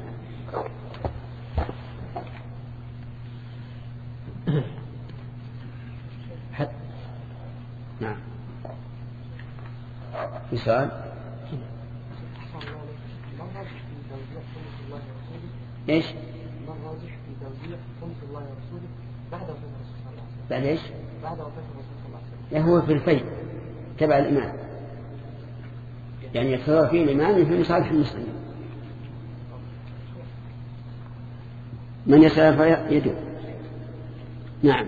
[SPEAKER 2] نعم. في سؤال؟ إيش؟ بعد إيش؟ هو في الفيء تبع الإمام، يعني يتصور فيه الإمام في مصالح المسلمين. من يسأل فيدعو. نعم.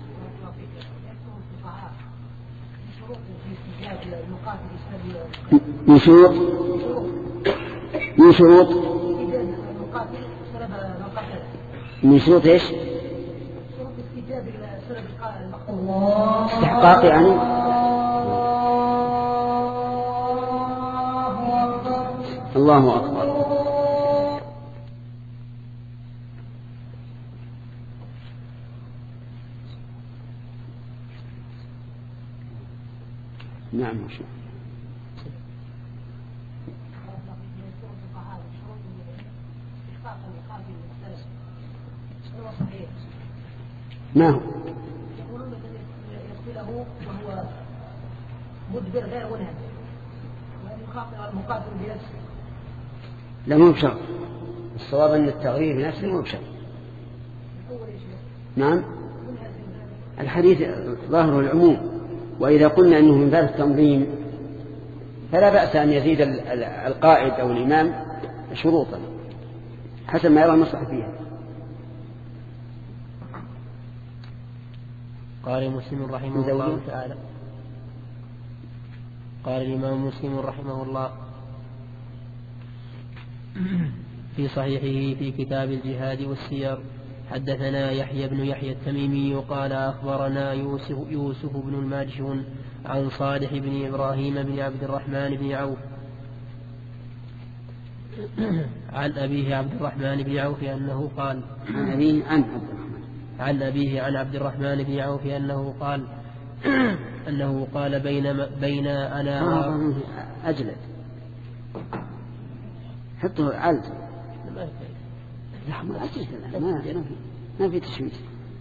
[SPEAKER 2] من شروط من شروط ايش؟ استحقاق يعني. الله أكبر. نعم. ما هو؟
[SPEAKER 4] يقولون يقتله وهو مدبر غير منهك، المقاتل بنفسه.
[SPEAKER 2] لا مو بشرط. الصواب أن التغيير بنفسه مو بشرط. نعم. الحديث ظاهر العموم، وإذا قلنا أنه من باب التنظيم فلا بأس أن يزيد القائد أو الإمام شروطا حسب ما يرى المصلحة فيها.
[SPEAKER 1] قال مسلم رحمه الله تعالى. قال الإمام مسلم رحمه الله في صحيحه في كتاب الجهاد والسير: حدثنا يحيى بن يحيى التميمي قال أخبرنا يوسف بن الماجشون عن صالح بن إبراهيم بن عبد الرحمن بن عوف عن أبيه عبد الرحمن بن عوف أنه قال عن أبيه عن عبد الرحمن بن عوف أنه قال بين أنا
[SPEAKER 2] أجلد حطه عالج ما في تشويش.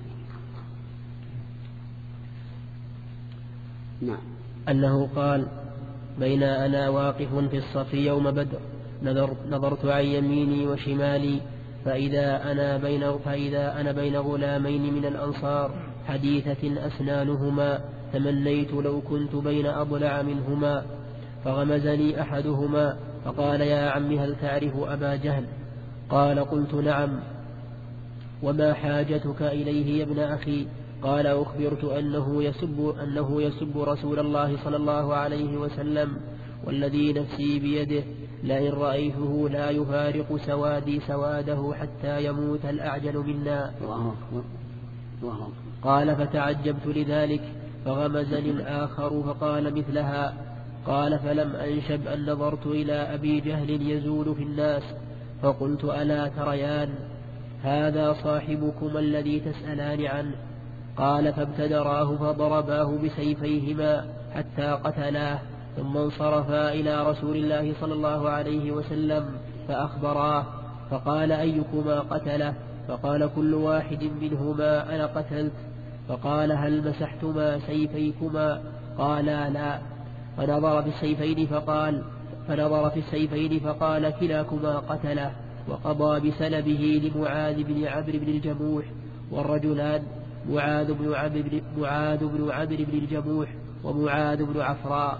[SPEAKER 2] نعم.
[SPEAKER 1] أنه قال بين أنا واقف في الصف يوم بدر نظرت عن يميني وشمالي فإذا أنا بين غلامين من الأنصار حديثة أسنانهما تمنيت لو كنت بين أضلع منهما، فغمزني أحدهما فقال يا عم هل تعرف أبا جهل؟ قال قلت نعم. وما حاجتك إليه يا ابن أخي؟ قال أخبرت أنه يسب رسول الله صلى الله عليه وسلم والذي نفسي بيده لئن رأيته لا يفارق سوادي سواده حتى يموت الأعجل منا. قال فتعجبت لذلك فغمزني الآخر فقال مثلها. قال فلم أنشب أن نظرت إلى أبي جهل يزول في الناس فقلت ألا تريان هذا صاحبكما الذي تسألان عنه. قال فابتدراه فضرباه بسيفيهما حتى قتلاه ثم انصرفا إلى رسول الله صلى الله عليه وسلم فأخبراه فقال أيكما قتله؟ فقال كل واحد منهما أنا قتلت. فقال هل مسحتما سيفيكما؟ قالا لا. فنظر في السيفين فقال كلاكما قتله وقضى بسلبه لمعاذ بن عمرو بن الجموح والرجلان معاذ بن عمرو بن الجموح ومعاذ بن عفراء.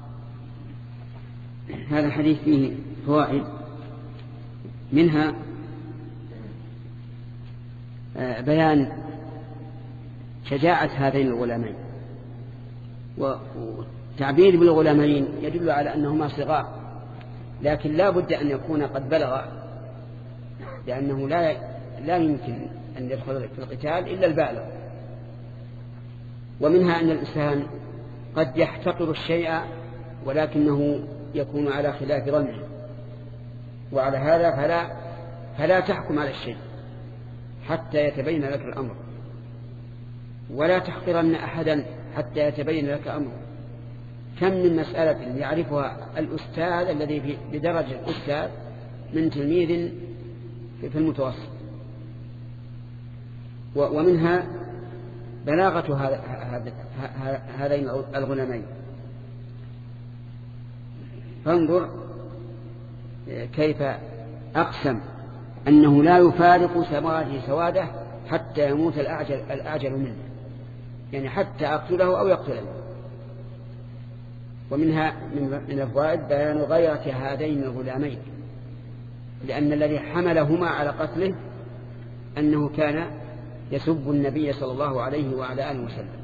[SPEAKER 2] هذا الحديث فيه فوائد منها بيان شجاعة هذين الغلامين، وتعبير بالغلامين يدل على أنهما صغار لكن لا بد أن يكون قد بلغ، لأنه لا يمكن أن يدخل في القتال إلا البالغ. ومنها أن الإنسان قد يحتقر الشيء ولكنه يكون على خلاف ظنه، وعلى هذا فلا تحكم على الشيء حتى يتبين لك الأمر، ولا تحقرن أحدا حتى يتبين لك أمره. كم من مسألة يعرفها الأستاذ الذي بدرجة الأستاذ من تلميذ في المتوسط. ومنها بلاغة هذين الغلامين. فانظر كيف أقسم أنه لا يفارق سواده حتى يموت الأعجل منه، يعني حتى أقتله أو يقتلني. ومنها من الفوائد بيان غيرة هذين الغلامين، لأن الذي حملهما على قتله أنه كان يسب النبي صلى الله عليه وعلى آله وسلم.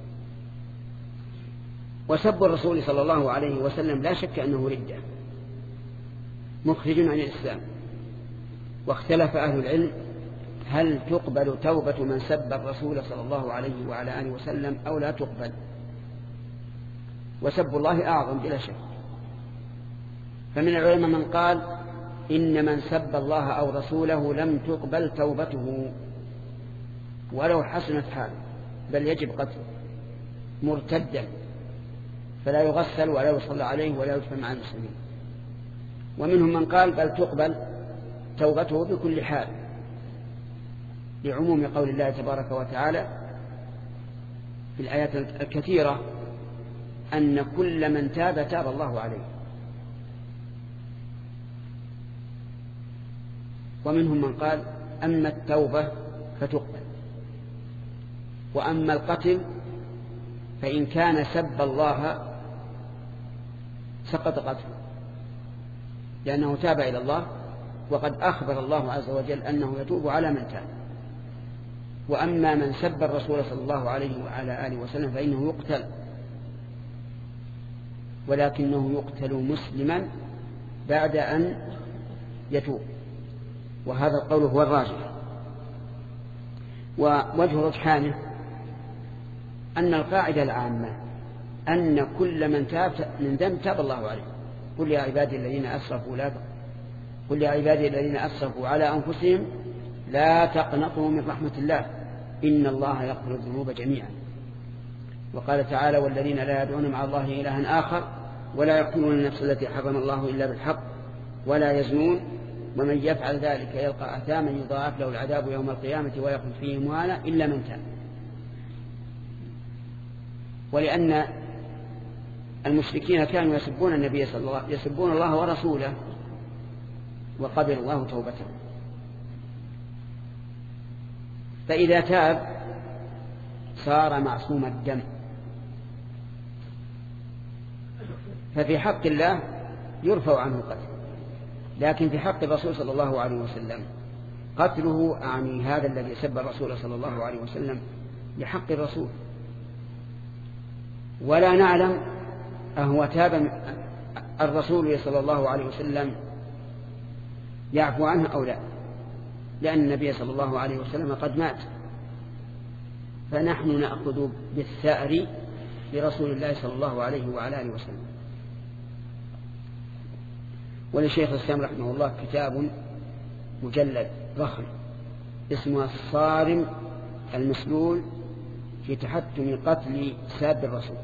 [SPEAKER 2] وسب الرسول صلى الله عليه وسلم لا شك أنه ردة مخرج عن الإسلام. واختلف أهل العلم هل تقبل توبة من سب الرسول صلى الله عليه وعلى آله وسلم أو لا تقبل. وسب الله أعظم بلا شك. فمن العلماء من قال إن من سب الله أو رسوله لم تقبل توبته ولو حسنت حاله، بل يجب قتله مرتدا، فلا يغسل ولا يصلى عليه ولا يدفن مع المسلمين. ومنهم من قال بل تقبل توبته بكل حال، لعموم قول الله تبارك وتعالى في الآيات الكثيرة أن كل من تاب تاب الله عليه. ومنهم من قال أما التوبة فتقبل، وأما القتل فإن كان سب الله سقط قتله، لأنه تاب إلى الله، وقد أخبر الله عز وجل أنه يتوب على من تاب. وأما من سب الرسول صلى الله عليه وعلى آله وسلم فإنه يقتل، ولكنه يقتل مسلما بعد أن يتوب، وهذا القول هو الراجح. ووجه رجحانه أن القاعدة العامة أن كل من تاب من ذنب تاب الله عليه. قل يا عبادي الذين أسرفوا على أنفسهم لا تقنطوا من رحمة الله إن الله يغفر الذنوب جميعا. وقال تعالى والذين لا يدعون مع الله إلها آخر ولا يقتلون النفس التي حرم الله إلا بالحق ولا يزنون ومن يفعل ذلك يلقى أثاما يضاعف له العذاب يوم القيامة ويخلد فيه مهانا إلا من تاب. ولأن المشركين كانوا يسبون النبي صلى الله عليه وسلم، يسبون الله ورسوله، وقبل الله توبته. فإذا تاب صار معصوم الدم. ففي حق الله يرفع عنه القتل، لكن في حق الرسول صلى الله عليه وسلم قتله أعني هذا الذي سب الرسول صلى الله عليه وسلم لحق الرسول، ولا نعلم أهو تاب الرسول صلى الله عليه وسلم يعفو عنه أو لا، لأن النبي صلى الله عليه وسلم قد مات فنحن نأخذ بالثأر لرسول الله صلى الله عليه وعلى آله وسلم. ولشيخ الإسلام رحمه الله كتاب مجلد ضخم اسمه الصارم المسلول في تحتم قتل ساب الرسول.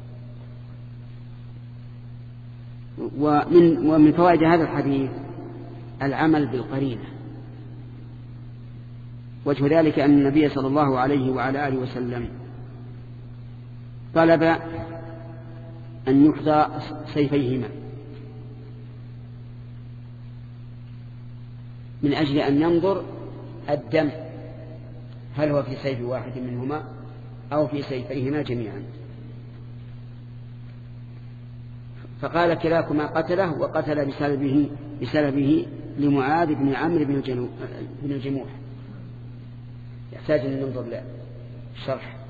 [SPEAKER 2] ومن فوائد هذا الحديث العمل بالقرينة. وجه ذلك أن النبي صلى الله عليه وعلى آله وسلم طلب أن يحظى سيفيهما من أجل أن ينظر الدم هل هو في سيف واحد منهما أو في سيفيهما جميعا. فقال كلاكما قتله وقتل بسببه لمعاذ بن عمرو بن الجموح. يحتاج أن ننظر له الشرح.